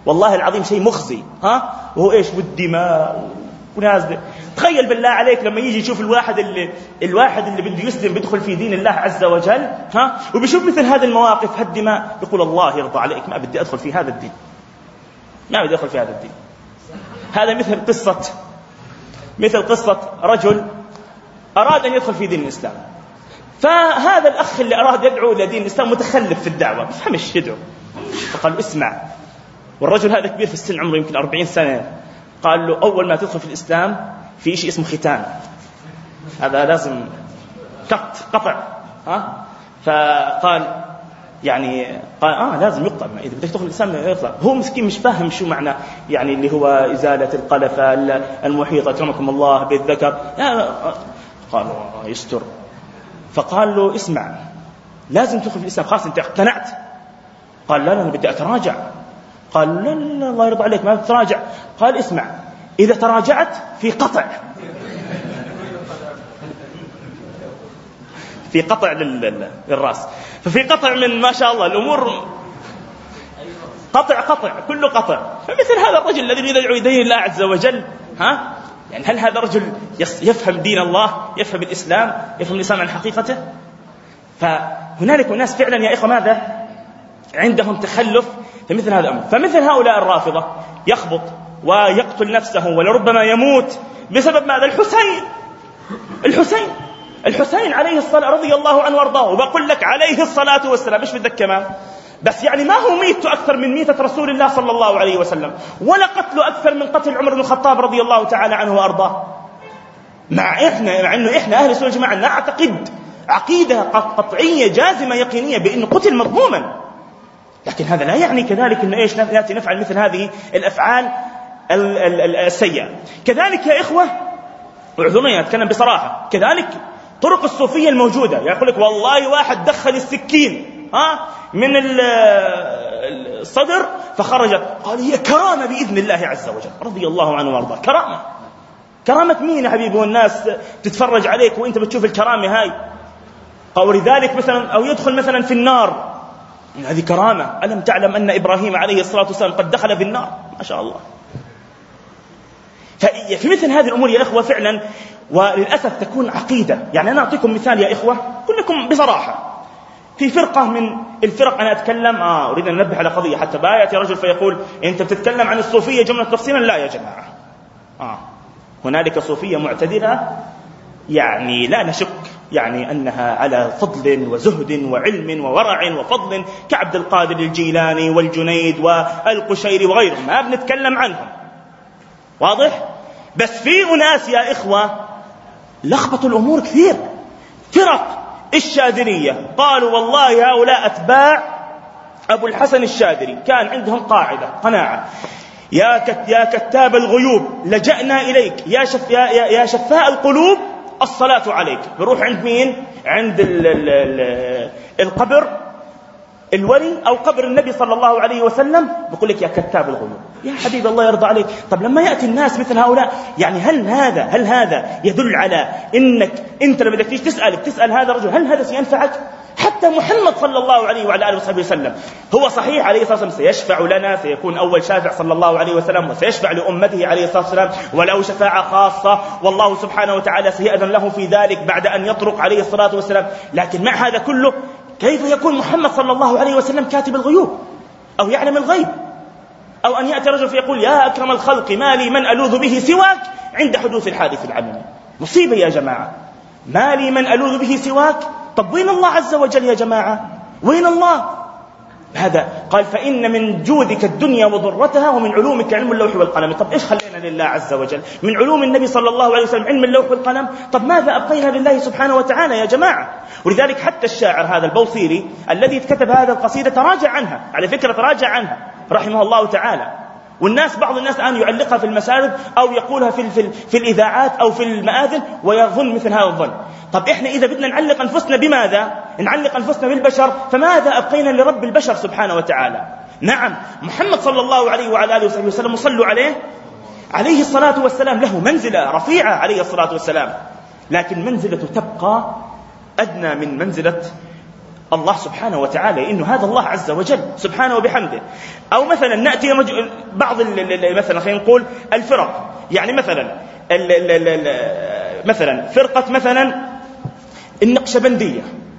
والله العظيم شيء مخزي. ها وهو إيش والدماء ونازل. تخيل بالله عليك لما يجي يشوف الواحد اللي الواحد اللي بده يسلم بيدخل في دين الله عز وجل ها وبيشوف مثل هذه المواقف هالدماء يقول الله يرضى عليك ما بدي أدخل في هذا الدين، ما بدي أدخل في هذا الدين. هذا مثل قصة مثل قصة رجل أراد أن يدخل في دين الإسلام، فهذا الأخ اللي أراد يدعو إلى دين الإسلام متخلف في الدعوة بفهمش يدعو، فقال له اسمع، والرجل هذا كبير في السن عمره يمكن أربعين سنة، قال له أول ما تدخل في الإسلام في شيء اسمه ختان، هذا لازم قط قطع. ها فقال يعني قال آه لازم يقطع، إذا بدك تدخل الإسلام يقطع. هو مسكين مش فاهم شو معنى يعني اللي هو إزالة القلفة المحيطة أكرمكم الله بالذكر. قال يستر. فقال له اسمع لازم تدخل في الإسلام، خلاص أنت اقتنعت؟ قال لا لا أنا بدي أتراجع. قال لا لا الله يرضى عليك ما تتراجع. قال اسمع إذا تراجعت في قطع في قطع للرأس، ففي قطع من ما شاء الله الأمور قطع قطع كله قطع. فمثل هذا الرجل الذي يدعو دين الله عز وجل ها يعني هل هذا رجل يفهم دين الله، يفهم الإسلام، يفهم الإسلام عن حقيقته؟ فهنالك ناس فعلا يا إخوة ماذا عندهم تخلف في مثل هذا الأمر. فمثل هؤلاء الرافضة يخبط ويقتل نفسه ولربما يموت بسبب ماذا؟ الحسين الحسين الحسين عليه الصلاة رضي الله عنه وارضاه. وبقول لك عليه الصلاة والسلام مش بدك كمان بس يعني ما هو ميت أكثر من ميتة رسول الله صلى الله عليه وسلم، ولا قتله أكثر من قتل عمر بن الخطاب رضي الله تعالى عنه وأرضاه. مع إحنا مع إنه إحنا أهل السنة والجماعة نعتقد عقيدة قطعية جازمة يقينية بأنه قتل مظلوما، لكن هذا لا يعني كذلك إنه إيش نأتي نفعل مثل هذه الأفعال السيئة. كذلك يا إخوة اعذروني أتكلم بصراحة، كذلك طرق الصوفية الموجودة يقول لك والله واحد دخل السكين ها من الصدر فخرجت، قال هي كرامة بإذن الله عز وجل رضي الله عنه وارضاه. كرامة كرامة مين يا حبيبي والناس تتفرج عليك وانت بتشوف الكرامة هاي؟ قول ذلك مثلا أو يدخل مثلا في النار، هذه كرامة. ألم تعلم أن إبراهيم عليه الصلاة والسلام قد دخل في النار؟ ما شاء الله. في مثل هذه الأمور يا إخوة فعلا وللأسف تكون عقيدة. يعني أنا أعطيكم مثال يا إخوة كلكم بصراحة، في فرقة من الفرق أنا أتكلم آه أريد أن ننبه على قضية حتى باية رجل فيقول أنت بتتكلم عن الصوفية جملة تفصيلا. لا يا جماعة آه هنالك صوفية معتدلة يعني لا نشك يعني أنها على فضل وزهد وعلم وورع وفضل كعبد القادر الجيلاني والجنيد والقشيري وغيرهم، ما بنتكلم عنهم واضح. بس في أناس يا إخوة لخبطوا الأمور كثير. فرق الشاذلية قالوا والله هؤلاء أتباع أبو الحسن الشاذلي كان عندهم قاعدة قناعة، يا كت يا كتاب الغيوب لجأنا إليك، يا شف يا, يا, يا شفاء القلوب الصلاة عليك. بروح عند مين؟ عند ال ال ال القبر الولي أو قبر النبي صلى الله عليه وسلم، بقول لك يا كتاب الغيوب يا حبيب الله يرضى عليك. طب لما يأتي الناس مثل هؤلاء يعني هل هذا هل هذا يدل على إنك أنت لما بدك تسأل تسأل هذا الرجل هل هذا سينفعك؟ حتى محمد صلى الله عليه وعلى آله وصحبه وسلم هو صحيح عليه الصلاة والسلام سيشفع لنا، سيكون أول شافع صلى الله عليه وسلم، وسيشفع لأمته عليه الصلاة والسلام ولو شفاعة خاصة، والله سبحانه وتعالى سيأذن له في ذلك بعد أن يطرق عليه الصلاة والسلام. لكن مع هذا كله كيف يكون محمد صلى الله عليه وسلم كاتب الغيوب أو يعلم الغيب؟ أو أن يأتي رجل فيقول يا أكرم الخلق ما لي من ألوذ به سواك عند حدوث الحادث العميم. مصيبة يا جماعة، ما لي من ألوذ به سواك. طب وين الله عز وجل يا جماعة؟ وين الله؟ هذا قال فإن من جودك الدنيا وضرتها ومن علومك علم اللوح والقلم. طب إيش خلينا لله عز وجل؟ من علوم النبي صلى الله عليه وسلم علم اللوح والقلم. طب ماذا أبقينا لله سبحانه وتعالى يا جماعة؟ ولذلك حتى الشاعر هذا البوصيري الذي كتب هذا القصيدة تراجع عنها، على فكرة تراجع عنها رحمه الله تعالى. والناس بعض الناس الآن يعلقها في المسارد أو يقولها في, في, في الإذاعات أو في المآذن ويظن مثل هذا الظن. طب إحنا إذا بدنا نعلق أنفسنا بماذا؟ نعلق أنفسنا بالبشر، فماذا أبقينا لرب البشر سبحانه وتعالى؟ نعم محمد صلى الله عليه وعلى آله وصحبه وسلم صلوا عليه عليه الصلاة والسلام له منزلة رفيعة عليه الصلاة والسلام، لكن منزلته تبقى أدنى من منزلة الله سبحانه وتعالى، إنه هذا الله عز وجل سبحانه وبحمده. أو مثلا نأتي رجل بعض مثلا خلينا نقول الفرق، يعني مثلا ال ال ال مثلا فرقة مثلا النقشبندية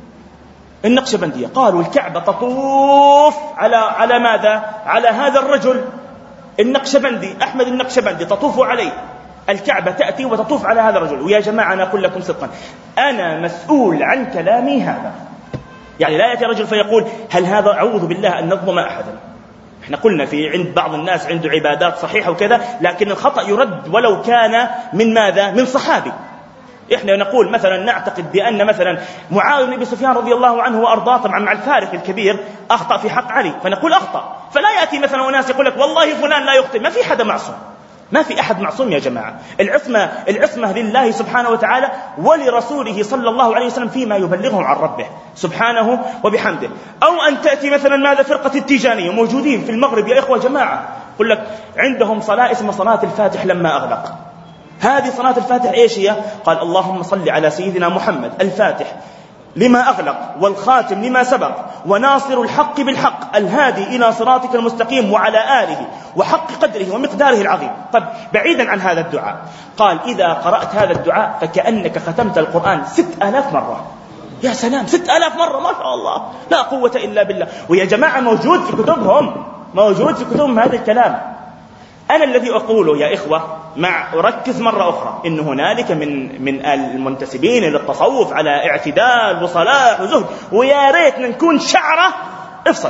النقشبندية قالوا الكعبة تطوف على على ماذا؟ على هذا الرجل النقشبندي أحمد النقشبندي، تطوف عليه الكعبة، تأتي وتطوف على هذا الرجل. ويا جماعة أنا أقول لكم صدقا، أنا مسؤول عن كلامي هذا. يعني لا يأتي رجل فيقول هل هذا، أعوذ بالله أن نظلم أحدا. احنا قلنا في عند بعض الناس عنده عبادات صحيحة وكذا، لكن الخطأ يرد ولو كان من ماذا؟ من صحابي. احنا نقول مثلا نعتقد بأن مثلا معاوية بن أبي سفيان رضي الله عنه وأرضاه، طبعا مع الفارق الكبير، أخطأ في حق علي، فنقول أخطأ. فلا يأتي مثلا وناس يقول لك والله فلان لا يخطئ. ما في حدا معصوم، ما في أحد معصوم يا جماعة. العصمة العصمة لله سبحانه وتعالى ولرسوله صلى الله عليه وسلم فيما يبلغهم عن ربه سبحانه وبحمده. أو أن تأتي مثلا ماذا؟ فرقة التيجانية موجودين في المغرب يا إخوة جماعة، يقول لك عندهم صلاة اسمها صلاة الفاتح لما أغلق. هذه صلاة الفاتح إيش هي؟ قال اللهم صل على سيدنا محمد الفاتح لما أغلق والخاتم لما سبق وناصر الحق بالحق الهادي إلى صراطك المستقيم وعلى آله وحق قدره ومقداره العظيم. طب بعيدا عن هذا الدعاء، قال إذا قرأت هذا الدعاء فكأنك ختمت القرآن ست آلاف مرة. يا سلام، ست آلاف مرة، ما شاء الله، لا قوة إلا بالله. ويا جماعة موجود في كتبهم، موجود في كتبهم هذا الكلام. أنا الذي أقوله يا إخوة، مع أركز مرة أخرى إن هنالك من من المنتسبين للتصوف على اعتدال وصلاح وزهد، ويا ريتنا نكون شعرة افصل.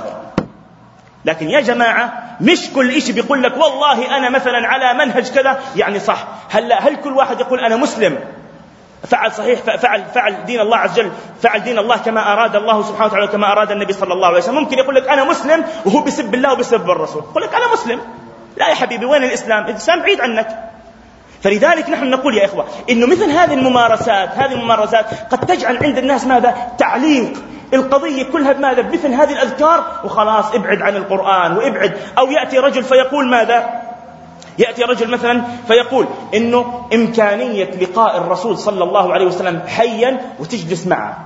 لكن يا جماعة مش كل إشي بيقول لك والله أنا مثلا على منهج كذا يعني صح. هل هل كل واحد يقول أنا مسلم فعل صحيح، فعل فعل دين الله عز وجل، فعل دين الله كما أراد الله سبحانه وتعالى كما أراد النبي صلى الله عليه وسلم؟ ممكن يقول لك أنا مسلم وهو بيسب الله وبيسب الرسول، يقول لك أنا مسلم. لا يا حبيبي، وين الإسلام؟ الإسلام بعيد عنك. فلذلك نحن نقول يا إخوة إنه مثل هذه الممارسات هذه الممارسات قد تجعل عند الناس ماذا؟ تعليق القضية كلها بماذا؟ بمثل هذه الأذكار، وخلاص ابعد عن القرآن وابعد. أو يأتي رجل فيقول ماذا؟ يأتي رجل مثلا فيقول إنه إمكانية لقاء الرسول صلى الله عليه وسلم حيا وتجلس معه.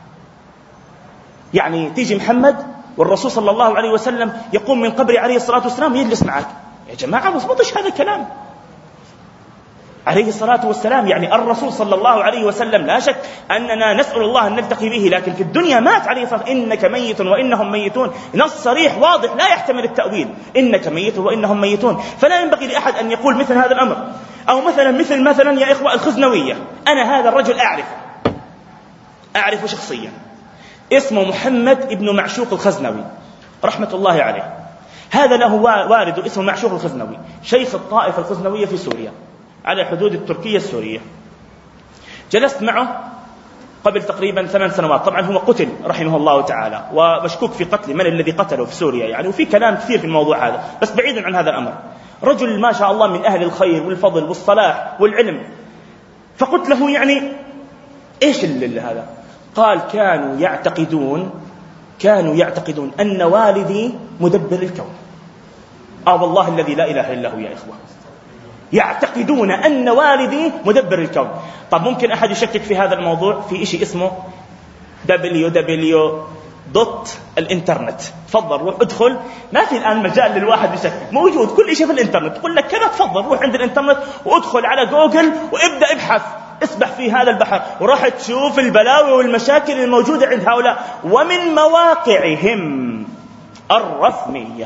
يعني تيجي محمد والرسول صلى الله عليه وسلم يقوم من قبر عليه الصلاة والسلام يجلس معك. يا جماعة مضبطش هذا الكلام. عليه الصلاة والسلام يعني الرسول صلى الله عليه وسلم لا شك أننا نسأل الله أن نلتقي به، لكن في الدنيا مات عليه الصلاة والسلام. إنك ميت وإنهم ميتون، نص صريح واضح لا يحتمل التأويل، إنك ميت وإنهم ميتون. فلا ينبغي لأحد أن يقول مثل هذا الأمر. أو مثلا مثل مثلا يا إخوة الخزنوية، أنا هذا الرجل أعرفه أعرفه شخصيا، اسمه محمد ابن معشوق الخزنوي رحمة الله عليه. هذا له والد اسمه معشوق الخزنوي، شيخ الطائفة الخزنوية في سوريا على حدود التركية السورية. جلست معه قبل تقريبا ثمان سنوات. طبعا هو قتل رحمه الله تعالى، ومشكوك في قتله، من الذي قتله في سوريا يعني، وفي كلام كثير في الموضوع هذا، بس بعيدا عن هذا الأمر. رجل ما شاء الله من أهل الخير والفضل والصلاح والعلم. فقلت له يعني إيش اللي هذا؟ قال كانوا يعتقدون كانوا يعتقدون أن والدي مدبر الكون. آه والله الذي لا إله إلا هو يا إخوة، يعتقدون أن والدي مدبر الكون. طب ممكن أحد يشكك في هذا الموضوع في إشي اسمه دبليو دبليو دوت الإنترنت. تفضل روح ادخل، ما في الآن مجال للواحد يشكك، موجود كل شيء في الإنترنت. تقول لك كذا تفضل روح عند الإنترنت وادخل على جوجل وابدأ ابحث، اسبح في هذا البحر وراح تشوف البلاوي والمشاكل الموجودة عند هؤلاء ومن مواقعهم الرسمية.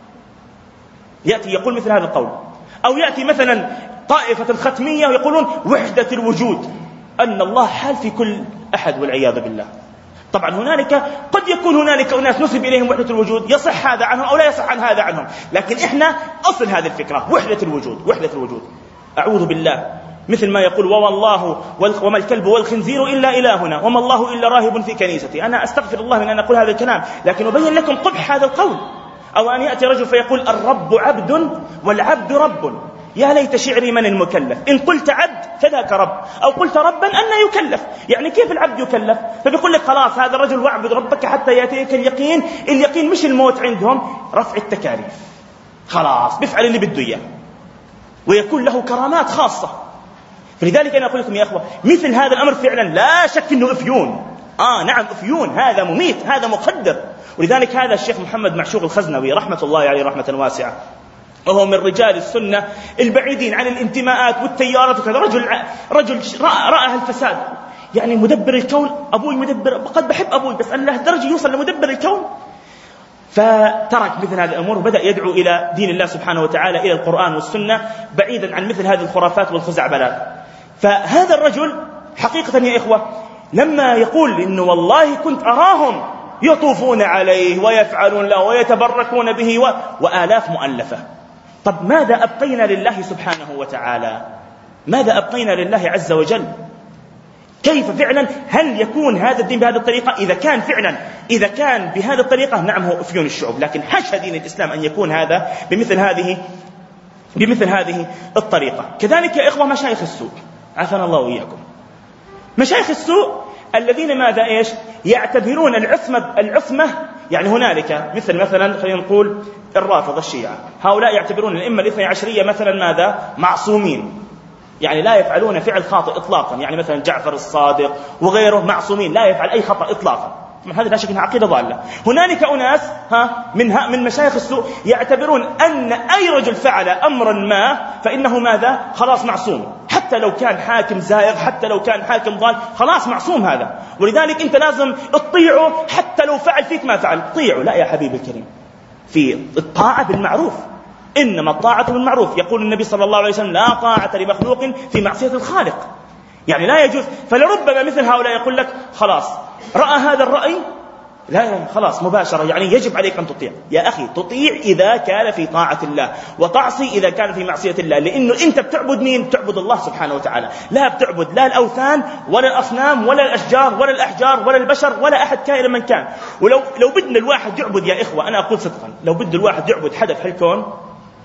يأتي يقول مثل هذا القول. أو يأتي مثلا طائفة الختمية ويقولون وحدة الوجود، أن الله حال في كل أحد والعياذ بالله. طبعا هنالك قد يكون هنالك أناس نسب إليهم وحدة الوجود، يصح هذا عنهم أو لا يصح عن هذا عنهم، لكن إحنا أصل هذه الفكرة وحدة الوجود وحدة الوجود. أعوذ بالله، مثل ما يقول والله وما الكلب والخنزير إلا إلهنا وما الله إلا راهب في كنيستي. أنا أستغفر الله من أن أقول هذا الكلام، لكن أبين لكم قبح هذا القول. أو أن يأتي رجل فيقول الرب عبد والعبد رب، يا ليت شعري من المكلف، إن قلت عبد فذاك رب، أو قلت ربا أن يكلف. يعني كيف العبد يكلف؟ فبيقول لك خلاص هذا الرجل واعبد ربك حتى يأتيك اليقين. اليقين مش الموت عندهم، رفع التكاليف، خلاص بيفعل اللي بده إياه ويكون له كرامات خاصة. فلذلك أنا أقول لكم يا أخوة مثل هذا الأمر فعلا لا شك أنه إفيون، آه نعم أفيون، هذا مميت، هذا مخدر. ولذلك هذا الشيخ محمد معشوق الخزنوي رحمة الله عليه يعني رحمة واسعة، وهو من رجال السنة البعيدين عن الانتماءات والتيارات وكذا، رجل رجل رأى الفساد، يعني مدبر الكون، أبوي مدبر، قد بحب أبوي بس أن له درجة يوصل لمدبر الكون، فترك مثل هذه الأمور وبدأ يدعو إلى دين الله سبحانه وتعالى، إلى القرآن والسنة، بعيدا عن مثل هذه الخرافات والخزعبلات. فهذا الرجل حقيقة يا إخوة لما يقول إنه والله كنت أراهم يطوفون عليه ويفعلون له ويتبركون به و... وآلاف مؤلفة. طب ماذا أبقينا لله سبحانه وتعالى؟ ماذا أبقينا لله عز وجل؟ كيف فعلا هل يكون هذا الدين بهذه الطريقة؟ إذا كان فعلا إذا كان بهذه الطريقة نعم هو أفيون الشعوب، لكن حاشا دين الإسلام أن يكون هذا بمثل هذه بمثل هذه الطريقة. كذلك يا إخوة مشايخ السوء، عافانا الله وإياكم، مشايخ السوء الذين ماذا إيش يعتبرون العصمة العصمة يعني هنالك مثل مثلا خلينا نقول الرافضة الشيعة، هؤلاء يعتبرون الأئمة الاثني عشرية مثلا ماذا معصومين، يعني لا يفعلون فعل خاطئ إطلاقا، يعني مثلا جعفر الصادق وغيره معصومين لا يفعل أي خطأ إطلاقا، هذا لا شك أنها عقيدة ضالة. هنالك أناس ها من ها من مشايخ السوء يعتبرون أن أي رجل فعل أمرا ما فإنه ماذا خلاص معصوم، حتى لو كان حاكم زائغ، حتى لو كان حاكم ضال، خلاص معصوم هذا، ولذلك أنت لازم تطيعه حتى لو فعل فيك ما فعل، طيعه. لا يا حبيبي الكريم، في الطاعة بالمعروف، إنما الطاعة بالمعروف. يقول النبي صلى الله عليه وسلم لا طاعة لمخلوق في معصية الخالق، يعني لا يجوز. فلربما مثل هؤلاء يقول لك خلاص رأى هذا الرأي لا خلاص مباشرة، يعني يجب عليك أن تطيع. يا أخي تطيع إذا كان في طاعة الله، وتعصي إذا كان في معصية الله، لأنه أنت بتعبد مين؟ بتعبد الله سبحانه وتعالى، لا بتعبد لا الأوثان ولا الأصنام ولا الأشجار ولا الأحجار ولا البشر ولا أحد كائن من كان. ولو لو بدنا الواحد يعبد يا إخوة، أنا أقول صدقا، لو بده الواحد يعبد حدا في الكون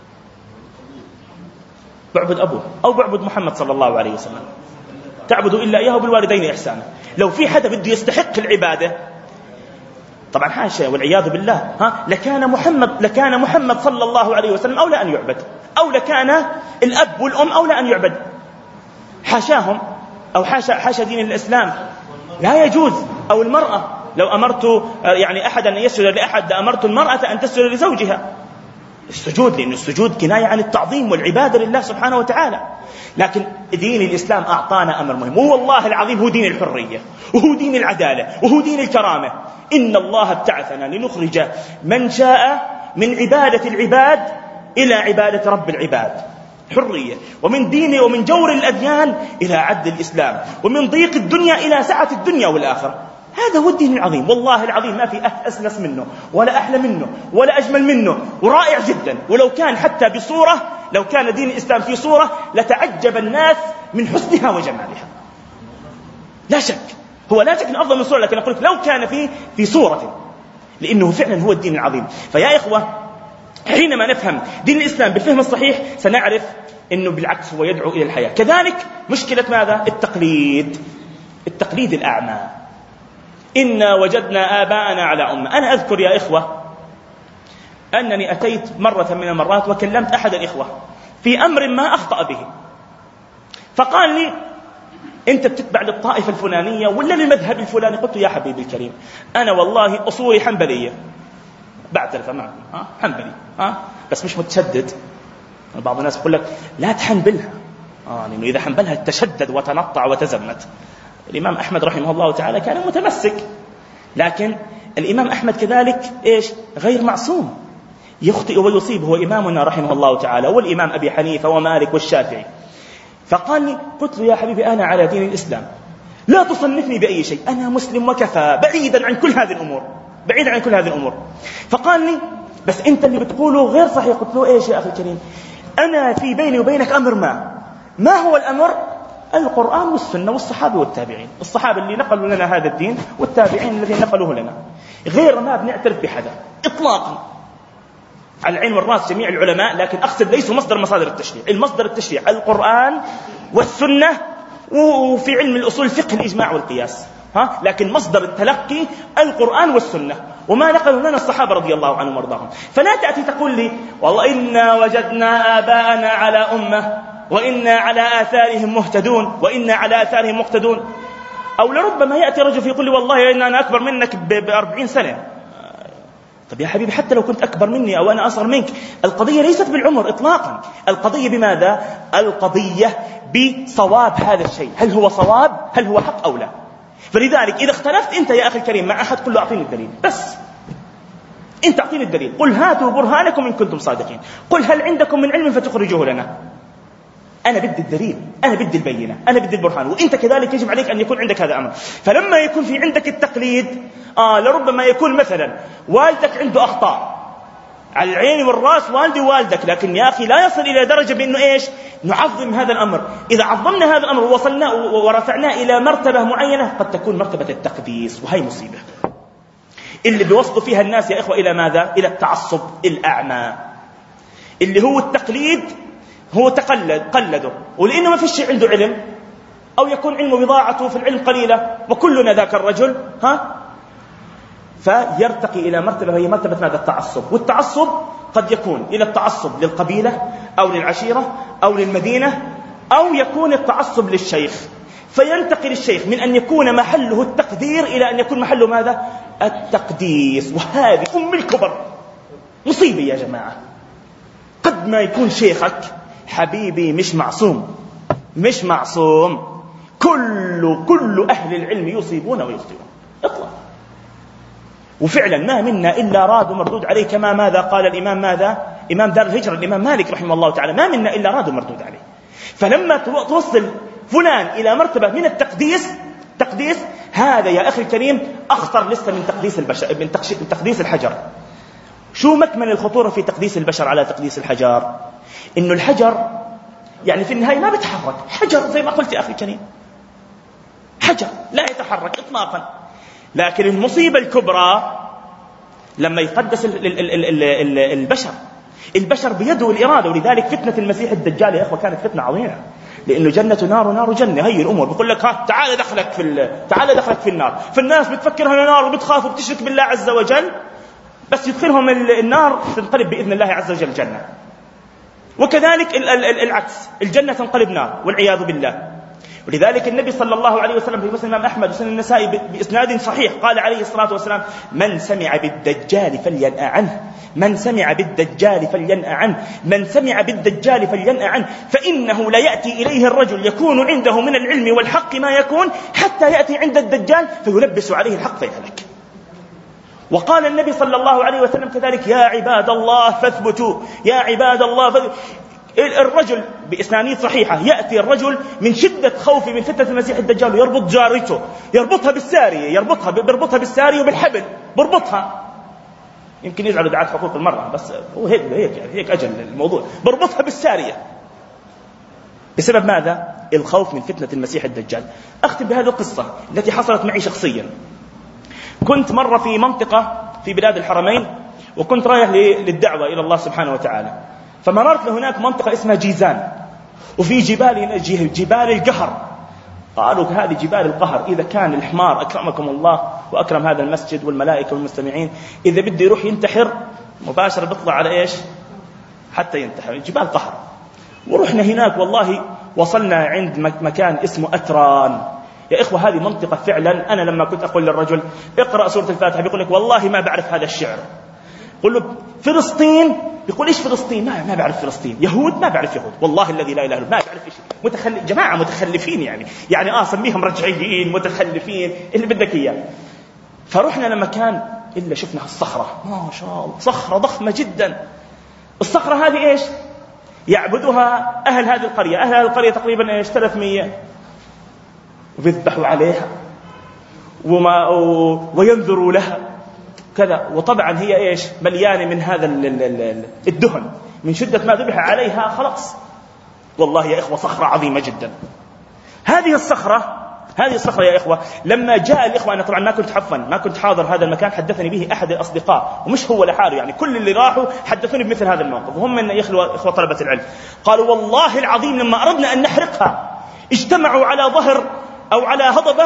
بعبد أبوه أو بعبد محمد صلى الله عليه وسلم، تعبدوا إلا إياه بالوالدين إحسانا. لو في حدا بده يستحق العبادة طبعا حاشا والعياذ بالله ها لكان محمد لكان محمد صلى الله عليه وسلم أولى أن يعبد، أو لكان الأب والأم أولى أن يعبد، حاشاهم، أو حاشا حاشا دين الإسلام لا يجوز. أو المرأة، لو أمرت يعني أحدا أن يسجد لأحد أمرت المرأة أن تسجد لزوجها، السجود، لأن السجود كناية عن التعظيم والعبادة لله سبحانه وتعالى. لكن دين الإسلام أعطانا أمر مهم، والله العظيم هو دين الحرية، وهو دين العدالة، وهو دين الكرامة. إن الله ابتعثنا لنخرج من شاء من عبادة العباد إلى عبادة رب العباد، حرية، ومن دين ومن جور الأديان إلى عدل الإسلام، ومن ضيق الدنيا إلى سعة الدنيا والآخرة. هذا هو الدين العظيم، والله العظيم ما في أسلس منه ولا أحلى منه ولا أجمل منه، ورائع جدا. ولو كان حتى بصورة، لو كان دين الإسلام في صورة لتعجب الناس من حسنها وجمالها، لا شك، هو لا شك من أفضل من صورة، لكن أقول لك لو كان في في صورة، لأنه فعلا هو الدين العظيم. فيا إخوة حينما نفهم دين الإسلام بالفهم الصحيح سنعرف أنه بالعكس هو يدعو إلى الحياة. كذلك مشكلة ماذا؟ التقليد، التقليد الأعمى. إنا وجدنا آباءنا على أمة. أنا أذكر يا إخوة أنني أتيت مرة من المرات وكلمت أحد الإخوة في أمر ما أخطأ به، فقال لي أنت بتتبع للطائفة الفلانية ولا للمذهب الفلاني؟ قلت يا حبيبي الكريم أنا والله أصولي حنبلية، بعترف معكم ها حنبلي ها بس مش متشدد. بعض الناس يقول لك لا تحنبلها، آه لأنه إذا حنبلها تشدد وتنطع وتزمت. الإمام أحمد رحمه الله تعالى كان متمسك، لكن الإمام أحمد كذلك إيش غير معصوم، يخطئ ويصيب، هو إمامنا رحمه الله تعالى، والإمام أبي حنيفة ومالك والشافعي. فقال لي، قلت له يا حبيبي أنا على دين الإسلام، لا تصنفني بأي شيء، أنا مسلم وكفى، بعيدا عن كل هذه الأمور، بعيدا عن كل هذه الأمور. فقال لي بس أنت اللي بتقوله غير صحيح. قلت له إيش يا أخي الكريم؟ أنا في بيني وبينك أمر ما ما هو الأمر؟ القرآن والسنة والصحابة والتابعين، الصحابة اللي نقلوا لنا هذا الدين والتابعين الذين نقلوه لنا، غير ما بنعترف بحدا إطلاقا، على العين والرأس جميع العلماء، لكن أقصد ليسوا مصدر مصادر التشريع. المصدر التشريع القرآن والسنة، وفي علم الأصول الفقه الإجماع والقياس، ها؟ لكن مصدر التلقي القرآن والسنة وما نقلوا لنا الصحابة رضي الله عنهم وارضاهم. فلا تأتي تقول لي والله إنا وجدنا آباءنا على أمة وإنا على آثارهم مهتدون وإنا على آثارهم مقتدون. أو لربما يأتي رجل فيقول لي والله إن أنا أكبر منك بأربعين سنة. طب يا حبيبي حتى لو كنت أكبر مني أو أنا أصغر منك، القضية ليست بالعمر إطلاقا، القضية بماذا؟ القضية بصواب هذا الشيء، هل هو صواب؟ هل هو حق أو لا؟ فلذلك إذا اختلفت أنت يا أخي الكريم مع أحد، قل له أعطيني الدليل، بس أنت أعطيني الدليل، قل هاتوا برهانكم إن كنتم صادقين، قل هل عندكم من علم فتخرجوه لنا. أنا بدي الدليل، أنا بدي البينة، أنا بدي البرهان، وإنت كذلك يجب عليك أن يكون عندك هذا الأمر. فلما يكون في عندك التقليد، آه لربما يكون مثلا والدك عنده أخطاء، على العين والرأس والدي ووالدك، لكن يا أخي لا يصل إلى درجة بأنه إيش نعظم هذا الأمر. إذا عظمنا هذا الأمر ووصلنا ورفعناه إلى مرتبة معينة قد تكون مرتبة التقديس، وهي مصيبة اللي بيوصلوا فيها الناس يا إخوة إلى ماذا؟ إلى التعصب الأعمى، اللي هو التقليد، هو تقلد قلده، ولأنه ما فيش شيء عنده علم، أو يكون علمه بضاعته في العلم قليلة، وكلنا ذاك الرجل، ها فيرتقي إلى مرتبة هي مرتبة ماذا؟ التعصب. والتعصب قد يكون إلى التعصب للقبيلة أو للعشيرة أو للمدينة، أو يكون التعصب للشيخ، فينتقل الشيخ من أن يكون محله التقدير إلى أن يكون محله ماذا؟ التقديس. وهذه أم الكبر، مصيبة يا جماعة. قد ما يكون شيخك حبيبي مش معصوم، مش معصوم، كل كل أهل العلم يصيبون ويخطئون اطلع. وفعلا ما منا إلا راد مردود عليه، كما ماذا قال الإمام ماذا؟ إمام دار الهجرة الإمام مالك رحمه الله تعالى، ما منا إلا راد مردود عليه. فلما توصل فلان إلى مرتبة من التقديس، تقديس هذا يا أخي الكريم أخطر لسه من تقديس البشر، من تقديس الحجر. شو مكمن الخطورة في تقديس البشر على تقديس الحجر؟ إنه الحجر يعني في النهاية ما بيتحرك، حجر زي ما قلت يا أخي الكريم، حجر لا يتحرك إطلاقا. لكن المصيبة الكبرى لما يقدس البشر، البشر بيده الإرادة. ولذلك فتنة المسيح الدجال يا أخوة كانت فتنة عظيمة، لأنه جنة نار ونار جنة، هي الأمور بيقول لك ها تعال دخلك في تعال دخلك في النار، فالناس بتفكرها النار وبتخاف وبتشرك بالله عز وجل، بس يدخلهم النار تنقلب بإذن الله عز وجل جنة. وكذلك العكس، الجنة تنقلب نار والعياذ بالله. ولذلك النبي صلى الله عليه وسلم في مسند الإمام أحمد وسنن النسائي بإسناد صحيح قال عليه الصلاة والسلام: من سمع بالدجال فلينأ عنه، من سمع بالدجال فلينأ عنه، من سمع بالدجال فلينأ عنه، فإنه لا يأتي إليه الرجل يكون عنده من العلم والحق ما يكون حتى يأتي عند الدجال فيلبس عليه الحق فيهلك. وقال النبي صلى الله عليه وسلم كذلك: يا عباد الله فاثبتوا، يا عباد الله فاثبتوا. الرجل بإسنانيد صحيحة يأتي الرجل من شدة خوفه من فتنة المسيح الدجال يربط جارته، يربطها بالسارية، يربطها بربطها بالسارية وبالحبل بربطها. يمكن يزعلوا دعاة حقوق المرأة، بس هو هيك هيك يعني هيك أجل الموضوع، بربطها بالسارية بسبب ماذا؟ الخوف من فتنة المسيح الدجال. أختم بهذه القصة التي حصلت معي شخصيا. كنت مرة في منطقة في بلاد الحرمين، وكنت رايح للدعوة إلى الله سبحانه وتعالى، فمررت لهناك منطقة اسمها جيزان، وفي جبال جبال القهر. قالوا هذه جبال القهر، إذا كان الحمار أكرمكم الله وأكرم هذا المسجد والملائكة والمستمعين، إذا بده يروح ينتحر مباشرة بيطلع على إيش حتى ينتحر، جبال قهر. ورحنا هناك والله وصلنا عند مكان اسمه أتران. يا إخوة هذه منطقة فعلا، أنا لما كنت أقول للرجل اقرأ سورة الفاتحة بيقول لك والله ما بعرف هذا الشعر. قل له فلسطين، يقول إيش فلسطين؟ ما ما بعرف فلسطين. يهود؟ ما بعرف يهود، والله الذي لا إله إلا هو ما بعرف إيش. متخلف جماعة، متخلفين يعني يعني آه سميهم رجعيين متخلفين اللي بدك إياه. فرحنا لمكان إلا شفنا الصخرة، ما شاء الله صخرة ضخمة جدا. الصخرة هذه إيش يعبدها أهل هذه القرية، أهل هذه القرية تقريبا إيش ثلاثمية، ويذبحوا عليها وما وينذروا لها كذا. وطبعا هي إيش مليانة من هذا الدهن، من شدة ما ذبح عليها خلاص. والله يا إخوة صخرة عظيمة جدا. هذه الصخرة هذه الصخرة يا إخوة لما جاء الإخوة، أنا طبعا ما كنت حفا ما كنت حاضر هذا المكان، حدثني به أحد الأصدقاء، ومش هو لحاله يعني، كل اللي راحوا حدثوني بمثل هذا الموقف، وهم من إخوة إخوة طلبة العلم. قالوا والله العظيم لما أردنا أن نحرقها اجتمعوا على ظهر أو على هضبة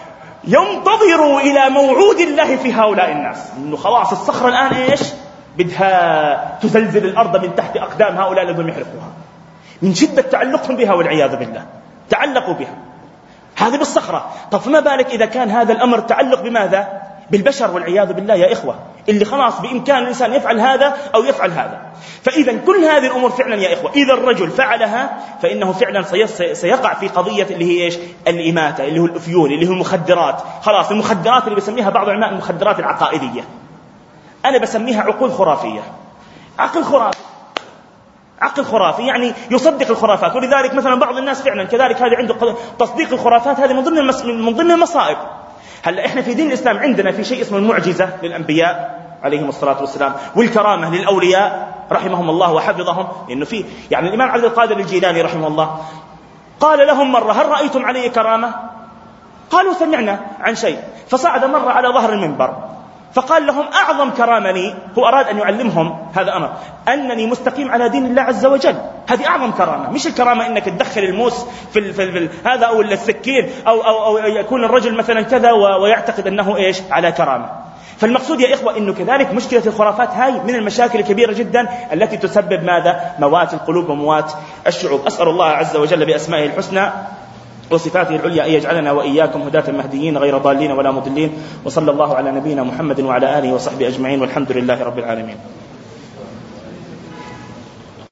ينتظروا إلى موعود الله في هؤلاء الناس، إنه خلاص الصخرة الآن إيش بدها تزلزل الأرض من تحت أقدام هؤلاء الذين يحرقوها، من شدة تعلقهم بها والعياذ بالله، تعلقوا بها. هذه بالصخرة. طب فما بالك إذا كان هذا الأمر تعلق بماذا؟ بالبشر والعياذ بالله يا إخوة، اللي خلاص بإمكان الإنسان يفعل هذا أو يفعل هذا. فإذا كل هذه الأمور فعلا يا إخوة إذا الرجل فعلها فإنه فعلا سيقع في قضية اللي هي إيش؟ الإماتة، اللي هو الأفيون، اللي هو المخدرات. خلاص المخدرات اللي بسميها بعض العلماء المخدرات العقائدية، أنا بسميها عقول خرافية. عقل خرافي، عقل خرافي يعني يصدق الخرافات. ولذلك مثلا بعض الناس فعلا كذلك هذا عنده تصديق الخرافات، هذه من ضمن المس... من ضمن المصائب. هلا احنا في دين الإسلام عندنا في شيء اسمه المعجزة للأنبياء عليهم الصلاة والسلام، والكرامة للأولياء رحمهم الله وحفظهم. لأنه في يعني الإمام عبد القادر الجيلاني رحمه الله قال لهم مرة: هل رأيتم علي كرامة؟ قالوا: سمعنا عن شيء. فصعد مرة على ظهر المنبر فقال لهم: أعظم كرامة لي، هو أراد أن يعلمهم هذا أمر، أنني مستقيم على دين الله عز وجل. هذه أعظم كرامة، مش الكرامة إنك تدخل الموس في, ال في, ال في ال هذا أو السكين أو, أو, أو يكون الرجل مثلا كذا ويعتقد أنه إيش على كرامة. فالمقصود يا إخوة إنه كذلك مشكلة الخرافات هاي من المشاكل الكبيرة جدا التي تسبب ماذا؟ موات القلوب وموات الشعوب. أسأل الله عز وجل بأسمائه الحسنى وصفاته العليا أن يجعلنا وإياكم هداة مهديين غير ضالين ولا مضلين. وصلى الله على نبينا محمد وعلى آله وصحبه أجمعين، والحمد لله رب العالمين.